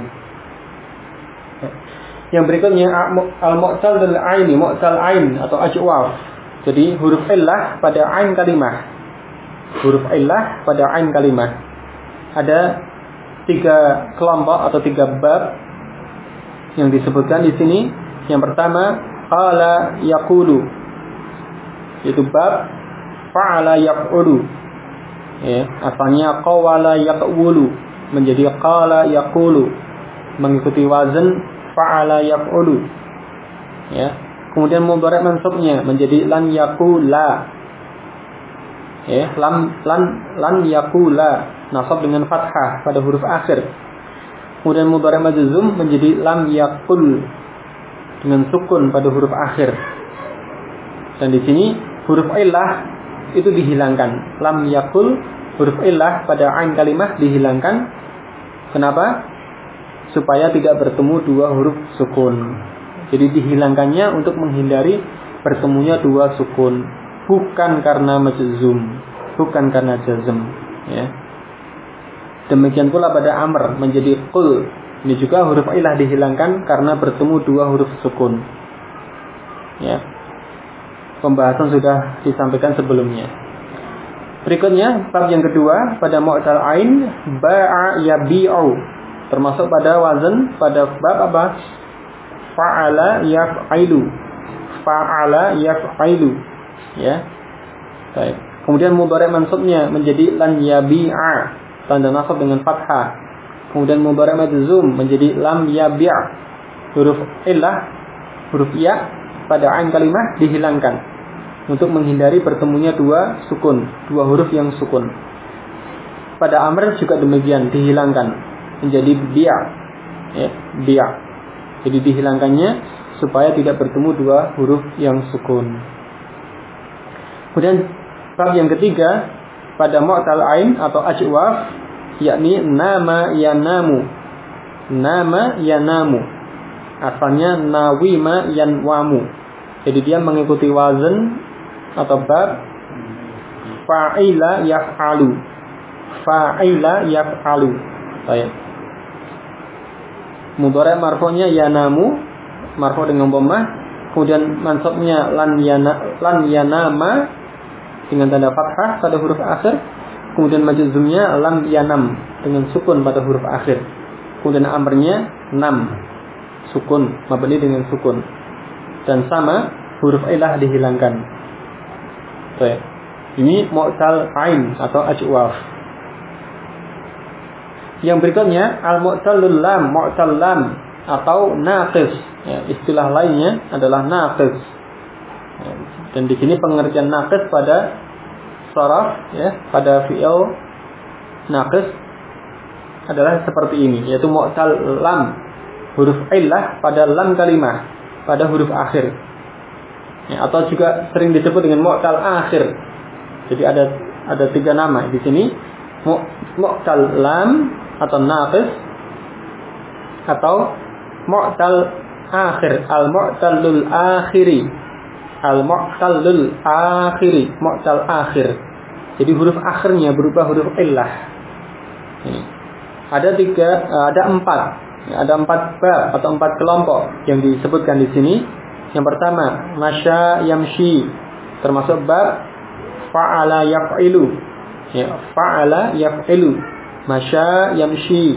Yang berikutnya al-mu'tal dan al-aini, mu'tal ain atau ajwaf. Jadi huruf illah pada ain kalimah. Huruf illah pada ain kalimah. Ada 3 kelompok atau 3 bab yang disebutkan di sini. Yang pertama qala yaqulu, yaitu bab fa'ala yaqulu. Ya, asalnya qawala yaqulu menjadi qala yaqulu, mengikuti wazan fa'ala yaqulu. Ya. Kemudian mudhari' mansubnya menjadi lan yaqula. Ya, lan yaqula, nasab dengan fathah pada huruf akhir. Kemudian mudhari' majzum menjadi lam yaqul dengan sukun pada huruf akhir. Dan di sini huruf illah itu dihilangkan. Lam yaqul, huruf illah pada ain kalimah dihilangkan. Kenapa? Supaya tidak bertemu 2 huruf sukun. Jadi dihilangkannya untuk menghindari bertemunya 2 sukun, bukan karena majzum, bukan karena jazm, ya. Demikian pula pada amr menjadi qul. Ini juga huruf illah dihilangkan karena bertemu 2 huruf sukun. Ya. Pembahasan sudah disampaikan sebelumnya. Berikutnya bab yang kedua pada mu'tal ain, ba'a yabi'u, termasuk pada wazan pada bab apa? Fa'ala yaf'ilu. Fa'ala yaf'ilu. Ya. Baik. Kemudian mudhari' mansubnya menjadi lan yabi'a, tanda nasab dengan fathah. Kemudian mudhari' majzum menjadi lam yabi'. Huruf illah, huruf ya pada ain kalimah dihilangkan untuk menghindari bertemunya 2 sukun, 2 huruf yang sukun. Pada amr juga demikian, dihilangkan menjadi bi'. ya, dia. Jadi dihilangkannya supaya tidak bertemu dua huruf yang sukun. Kemudian bab yang ketiga pada mu'tal ain atau ajwaf, yakni nama yanamu. Nama yanamu. Asalnya nawima yanwamu. Jadi dia mengikuti wazan atau bab fa'ila yaf'alu. Fa'ila yaf'alu. Baik. Mudhari' marfu'nya yanamu, marfu' dengan dhammah, kemudian mansubnya lan yanama dengan tanda fathah pada huruf akhir, kemudian majzumnya lam yanam dengan sukun pada huruf akhir. Kemudian amrnya nam, sukun, mabni dengan sukun. Dan sama huruf ilah dihilangkan. Baik. Ini mu'tal ain atau ajwaf. Yang berikutnya al-mu'tallul lam, mu'tal lam atau naqis. Ya, istilah lainnya adalah naqis. Ya, dan di sini pengertian naqis pada sharaf, ya, pada fi'il naqis adalah seperti ini, yaitu mu'tal lam, huruf illah pada lam kalimah, pada huruf akhir. Ya, atau juga sering disebut dengan mu'tal akhir. Jadi ada tiga nama di sini, mu'tal lam atau naqis atau mu'tal akhir, al-mu'tallul akhiri, al-mu'tallul akhiri, mu'tal akhir. Jadi huruf akhirnya berubah huruf illah. Ini. Ada empat bab atau empat kelompok yang disebutkan di sini. Yang pertama, masya yamshi, termasuk bab fa'ala yaf'ilu. Ya, fa'ala yaf'ilu. Masya yamshi.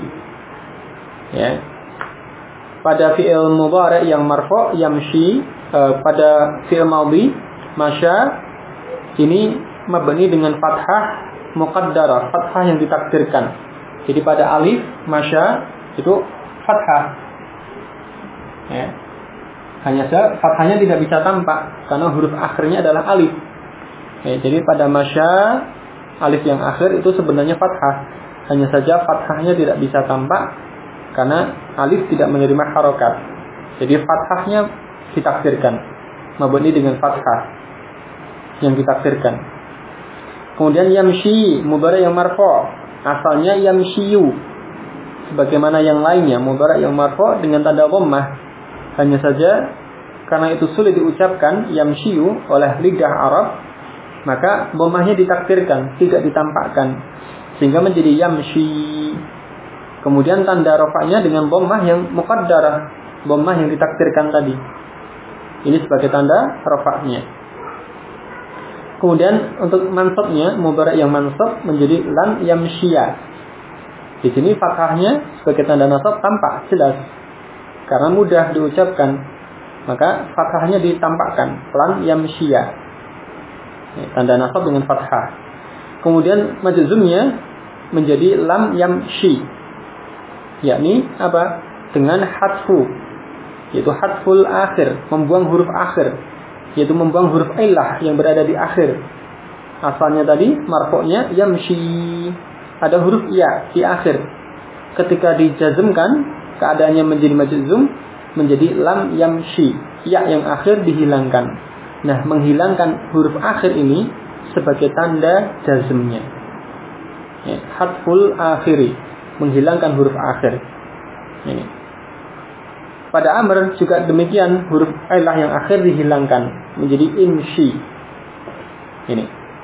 Ya. Pada fi'il mudhari' yang marfu' yamshi, pada fi'il madhi masya ini mabni dengan fathah muqaddarah, fathah yang ditakdirkan. Jadi pada alif masya itu fathah. Ya. Hanya saja fathahnya tidak bisa tampak karena huruf akhirnya adalah alif. Ya, jadi pada masya alif yang akhir itu sebenarnya fathah. Hanya saja fathahnya tidak bisa tampak karena alif tidak menerima harokat. Jadi fathahnya ditakdirkan, mabni dengan fathah yang ditakdirkan. Kemudian yamshi, mudhari' yang marfu', asalnya yamshiyu. Sebagaimana yang lainnya, mudhari' yang marfu' dengan tanda dhammah. Hanya saja karena itu sulit diucapkan yamshiyu oleh lidah Arab, maka dhammahnya ditakdirkan, tidak ditampakkan, sehingga menjadi yamshi. Kemudian tanda rafa'nya dengan dhammah yang muqaddarah, dhammah yang ditakdirkan tadi. Ini sebagai tanda rafa'nya. Kemudian untuk mansubnya, mudhari' yang mansub menjadi lan yamshiya. Di sini fathahnya sebagai tanda nasab tampak jelas karena mudah diucapkan, maka fathahnya ditampakkan, lan yamshiya. Tanda nasab dengan fathah. Kemudian majzumnya menjadi lam yamshi, yakni apa? Dengan hadfu, yaitu hadful akhir, membuang huruf akhir, yaitu membuang huruf illah yang berada di akhir. Asalnya tadi marfu'nya yamshi, ada huruf ya di akhir. Ketika dijazmkan, keadaannya menjadi majzum, menjadi lam yamshi, ya yang akhir dihilangkan. Nah, menghilangkan huruf akhir ini sebagai tanda jazmnya. Ya, hadful akhiri, menghilangkan huruf akhir. Ini. Pada amr juga demikian, huruf ilah yang akhir dihilangkan menjadi imshi. Ini.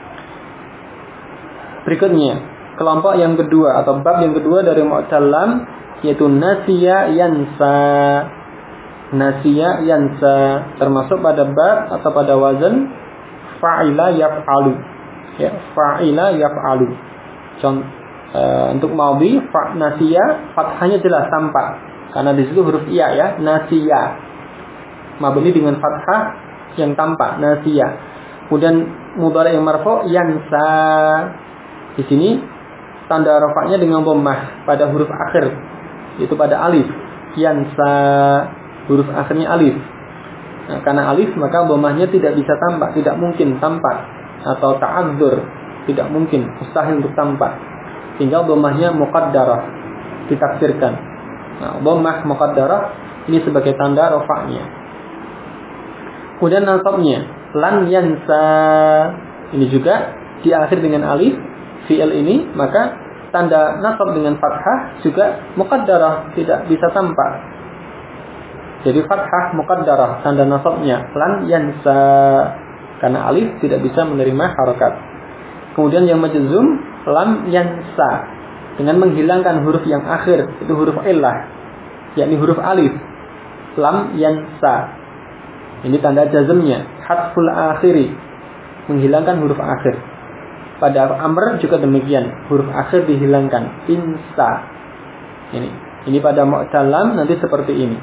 Berikutnya, kelompok yang kedua atau bab yang kedua dari mu'tal lam, yaitu nasiya yansa. Nasiya yansa termasuk pada bab atau pada wazan fa'ila yaf'alu. Ya, fa'ila yaf'alu. Untuk madhi nasiya fathahnya jelas tampak karena di situ huruf iya, ya, nasiya. Mabni dengan fathah yang tampak, nasiya. Kemudian mudhari' yang marfu' yansa. Di sini tanda rafa'nya dengan dhammah pada huruf akhir, yaitu pada alif. Yansa, huruf akhirnya alif. Nah, karena alif maka dhammahnya tidak bisa tampak, tidak mungkin tampak, atau ta'adzur, tidak mungkin, mustahil untuk tampak. Sehingga dhammahnya muqaddarah, ditakdirkan. Nah, dhammah muqaddarah ini sebagai tanda rafa'nya. Kemudian nasabnya lan yansa, ini juga diakhir dengan alif fi'il ini, maka tanda nasab dengan fathah juga muqaddarah, tidak bisa tampak. Jadi fathah muqaddarah tanda nasabnya lan yansa, karena alif tidak bisa menerima harokat. Kemudian yang majzum lam yansa, dengan menghilangkan huruf yang akhir, itu huruf illah, yakni huruf alif. Lam yansa, ini tanda jazmnya, hadful akhiri, menghilangkan huruf akhir. Pada amr juga demikian, huruf akhir dihilangkan, insa. Ini pada mu'tal lam nanti seperti ini.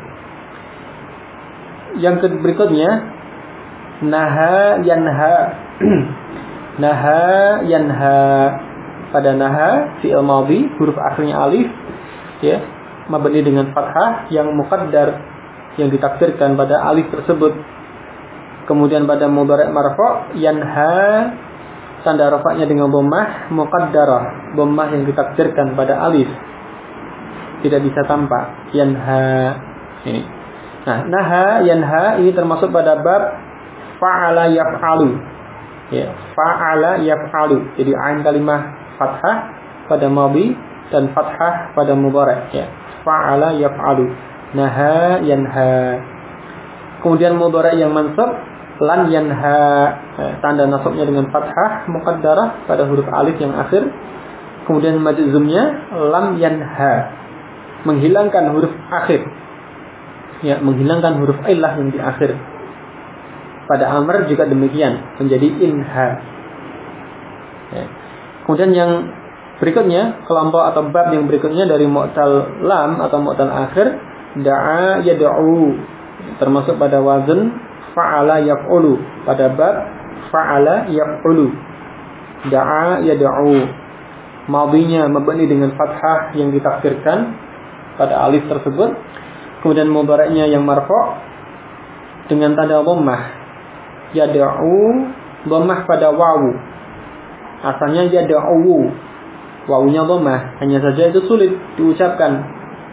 Yang berikutnya naha yanha. Naha yanha, pada naha fi'il madhi, huruf akhirnya alif, ya, mabni dengan fathah yang muqaddar, yang ditakdirkan pada alif tersebut. Kemudian pada mudhari' marfu' yanha, tanda rafa'nya dengan dhammah muqaddarah, dhammah yang ditakdirkan pada alif, tidak bisa tampak, yanha. Ini. Nah, naha yanha ini termasuk pada bab fa'ala yaf'alu. Ya, fa'ala yaf'alu. Jadi ain kalimah fathah pada madhi dan fathah pada mudhari', ya. Fa'ala yaf'alu. Naha yanha. Kemudian mudhari' yang mansub lan yanha, tanda nasabnya dengan fathah muqaddarah pada huruf alif yang akhir. Kemudian majzumnya lam yanha, menghilangkan huruf akhir, ya, menghilangkan huruf illah yang di akhir. Pada amr juga demikian, menjadi inha. Ya. Kemudian yang berikutnya, kelompok atau bab yang berikutnya dari mu'tal lam atau mu'tal akhir, da'a yad'u, termasuk pada wazn fa'ala yaf'ulu, pada bab fa'ala yaf'ulu. Da'a yad'u, madhinya mabni dengan fathah yang ditakdirkan pada alif tersebut. Kemudian mudhari'nya yang marfu' dengan tanda dhammah. Yad'u, dhammah pada wawu. Asalnya yad'u, wawunya dhammah, hanya saja itu sulit diucapkan,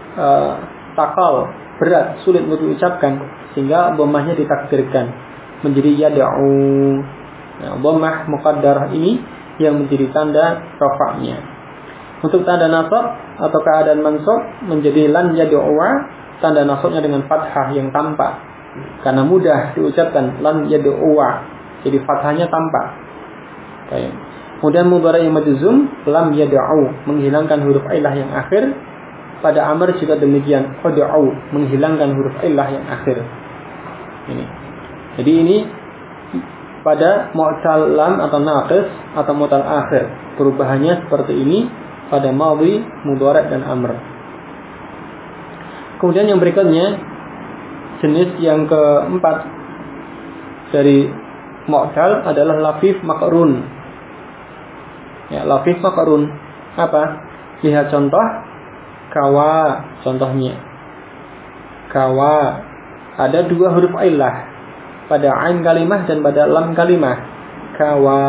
takal, berat, sulit untuk diucapkan, sehingga dhammahnya ditakdirkan menjadi yad'u. Nah, dhammah muqaddarah ini yang menjadi tanda rafa'nya. Untuk tanda nasab atau keadaan mansub menjadi lan yad'uwa, tanda nasabnya dengan fathah yang tampak, karena mudah diucapkan, lan yad'uwa, jadi fathahnya tampak. Baik. Kemudian mudhari' yang majzum lam yad'u, menghilangkan huruf illah yang akhir. Pada amr juga demikian, qad'u, menghilangkan huruf illah yang akhir. Ini. Jadi ini pada mu'tal lam atau naqis atau mu'tal akhir, perubahannya seperti ini pada madhi, mudhari' dan amr. Kemudian yang berikutnya, jenis yang keempat dari mu'tal adalah lafif makrun. Ya, lafif makrun apa? Lihat contoh kawa, contohnya kawa ada dua huruf illah pada ain kalimah dan pada lam kalimah. Kawa,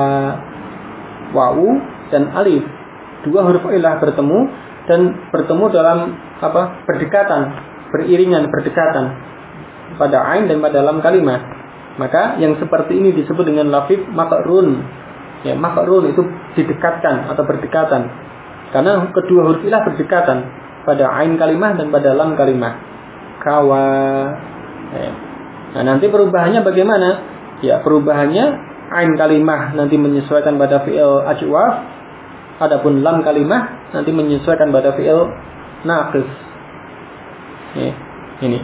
wawu dan alif, dua huruf illah bertemu dan bertemu dalam apa? Berdekatan, beriringan, berdekatan pada ain dan pada lam kalimah. Maka yang seperti ini disebut dengan lafif makrun. Ya, makrun itu didekatkan atau berdekatan, karena kedua huruf ilah berdekatan pada ain kalimah dan pada lam kalimah. Kawa. Ya. Nah, nanti perubahannya bagaimana? Ya, perubahannya ain kalimah nanti menyesuaikan pada fi'il ajwaf, adapun lam kalimah nanti menyesuaikan pada fi'il naqis. Ya, ini.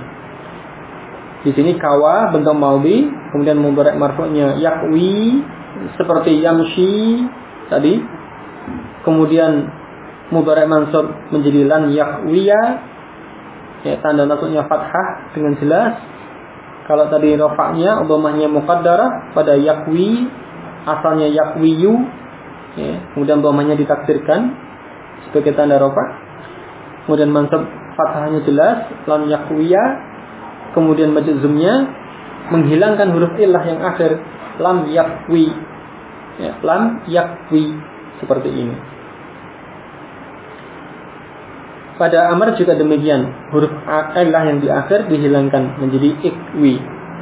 Di sini kawa bentuk madhi, kemudian mudhari' marfu'nya yakwi seperti yamshi tadi. Kemudian mudhari' mansub menjadi lan yakwiya, ya, tanda nasabnya fathah dengan jelas. Kalau tadi rafa'nya dhammahnya muqaddarah pada yakwi, asalnya yakwiyu, ya, kemudian dhammahnya ditakdirkan sebagai tanda rafa'. Kemudian mansub fathahnya jelas, lan yakwiya. Kemudian majzumnya menghilangkan huruf illah yang akhir, lam yakwi, ya, lam yakwi, seperti ini. Pada amr juga demikian, huruf illah yang di akhir dihilangkan menjadi ikwi.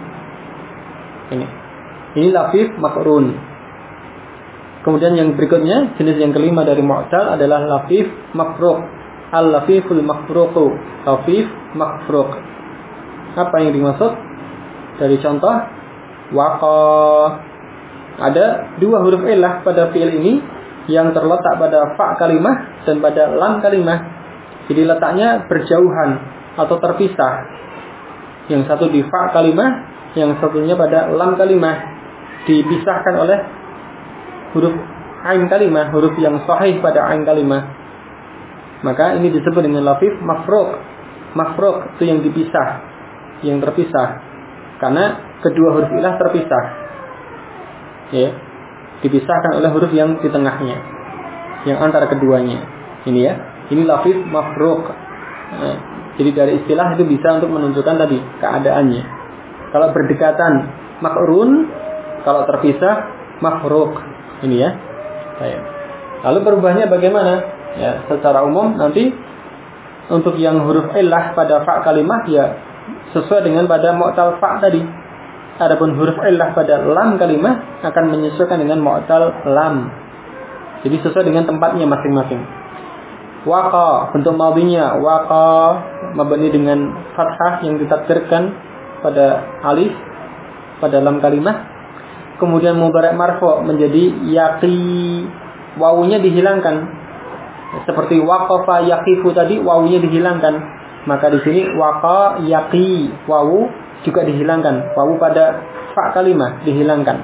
Ini lafif makrun. Kemudian yang berikutnya, jenis yang kelima dari mu'tal adalah lafif mafruq. Al-lafiful mafruqu, lafif mafruq. Apa yang dimaksud? Dari contoh, waqa. Ada dua huruf illah pada fi'il ini yang terletak pada fa kalimah dan pada lam kalimah. Jadi letaknya berjauhan atau terpisah. Yang satu di fa kalimah, yang satunya pada lam kalimah. Dipisahkan oleh huruf ain kalimah, huruf yang sahih pada ain kalimah. Maka ini disebut dengan lafif mafruq. Mafruq itu yang dipisah, yang terpisah. Karena kedua huruf illah terpisah. Ya. Dipisahkan oleh huruf yang di tengahnya, yang antara keduanya. Ini ya. Ini lafif mafruq. Nah, jadi dari istilah itu bisa untuk menunjukkan tadi keadaannya. Kalau berdekatan makrun, kalau terpisah mafruq. Ini ya. Baik. Lalu perubahannya bagaimana? Ya, secara umum nanti untuk yang huruf illah pada fa kalimah ya sesuai dengan pada mu'tal fa tadi. Adapun huruf illah pada lam kalimah akan menyesuaikan dengan mu'tal lam. Jadi sesuai dengan tempatnya masing-masing. Waqa, bentuk madhinya waqa, mabni dengan fathah yang ditakdirkan pada alif pada lam kalimah. Kemudian mudhari' marfu' menjadi yaqi, wawunya dihilangkan. Seperti waqafa yaqifu tadi wawunya dihilangkan. Maka di sini waqa yaqi, wawu juga dihilangkan. Wawu pada fa kalimah dihilangkan.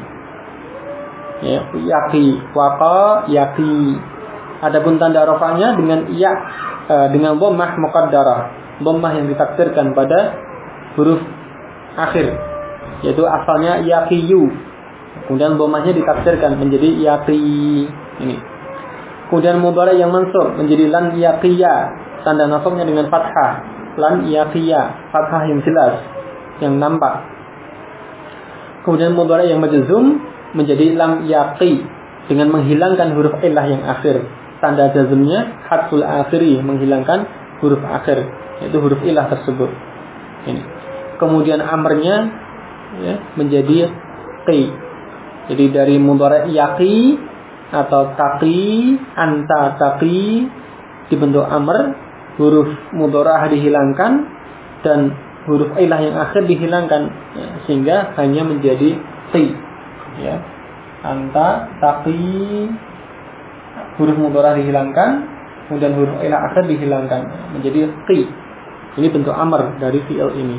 Ya, yaqi, waqa yaqi. Adapun tanda rafa'nya dengan ya, dengan dhammah muqaddarah, dhammah yang ditakdirkan pada huruf akhir, yaitu asalnya yaqiyu. Kemudian dhammahnya ditakdirkan menjadi yaqi. Ini. Kemudian mudhari' yang mansub menjadi lan yaqiya, tanda nasabnya dengan fathah, lan yaqiya, fathah yang jelas, yang nampak. Kemudian mudhari' yang majzum menjadi lam yaqi dengan menghilangkan huruf illah yang akhir. Tanda jazmnya hadful akhiri, menghilangkan huruf akhir, yaitu huruf ilah tersebut. Ini. Kemudian amrnya ya, menjadi qi. Jadi dari mudhari' yaqi atau taqi, anta taqi dibentuk amr, huruf mudhara'ah dihilangkan dan huruf ilah yang akhir dihilangkan, ya, sehingga hanya menjadi qi. Ya. Anta taqi, huruf mudhara'ah dihilangkan, kemudian huruf ilah akhir dihilangkan menjadi qi. Ini bentuk amr dari fi'il ini.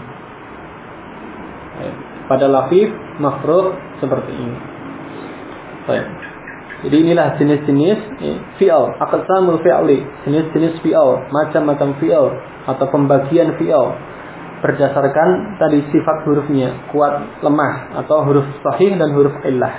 Pada lafif mafruq seperti ini. Baik. Jadi inilah jenis-jenis fi'il, aqsamul fi'li, jenis-jenis fi'il, macam-macam fi'il atau pembagian fi'il berdasarkan tadi sifat hurufnya, kuat, lemah, atau huruf sahih dan huruf illah.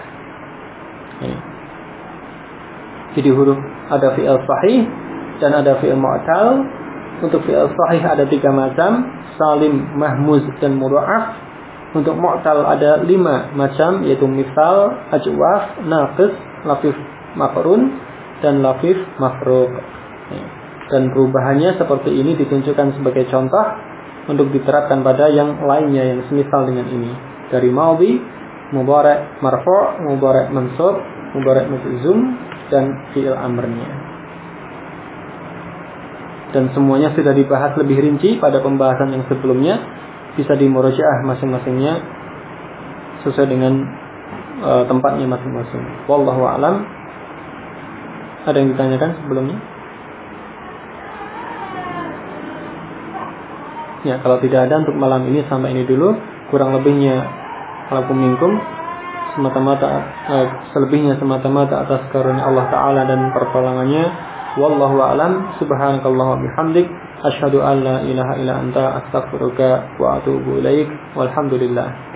Jadi huruf ada fi'il sahih dan ada fi'il mu'tal. Untuk fi'il sahih ada 3 macam, salim, mahmuz, dan mudha'af. Untuk mu'tal ada 5 macam, yaitu misal, ajwaf, naqis, lafif makrun, dan lafif mafruq. Dan perubahannya seperti ini ditunjukkan sebagai contoh untuk diterapkan pada yang lainnya yang semisal dengan ini. Dari madhi, mudhari', marfu', mudhari' mansub, mudhari' majzum, dan fi'il amrnya. Dan semuanya sudah dibahas lebih rinci pada pembahasan yang sebelumnya. Bisa dimurajaah masing-masingnya sesuai dengan tempatnya masing-masing. Wallahu a'lam. Ada yang ditanyakan sebelumnya? Ya, kalau tidak ada untuk malam ini sampai ini dulu. Kurang lebihnya lakum minkum, selebihnya semata-mata atas karunia Allah Ta'ala dan pertolongannya. Wallahu a'lam. Subhanakallah wa bihamdik, asyhadu an la ilaha illa anta, astaghfiruka wa atubu ilaik. Walhamdulillah.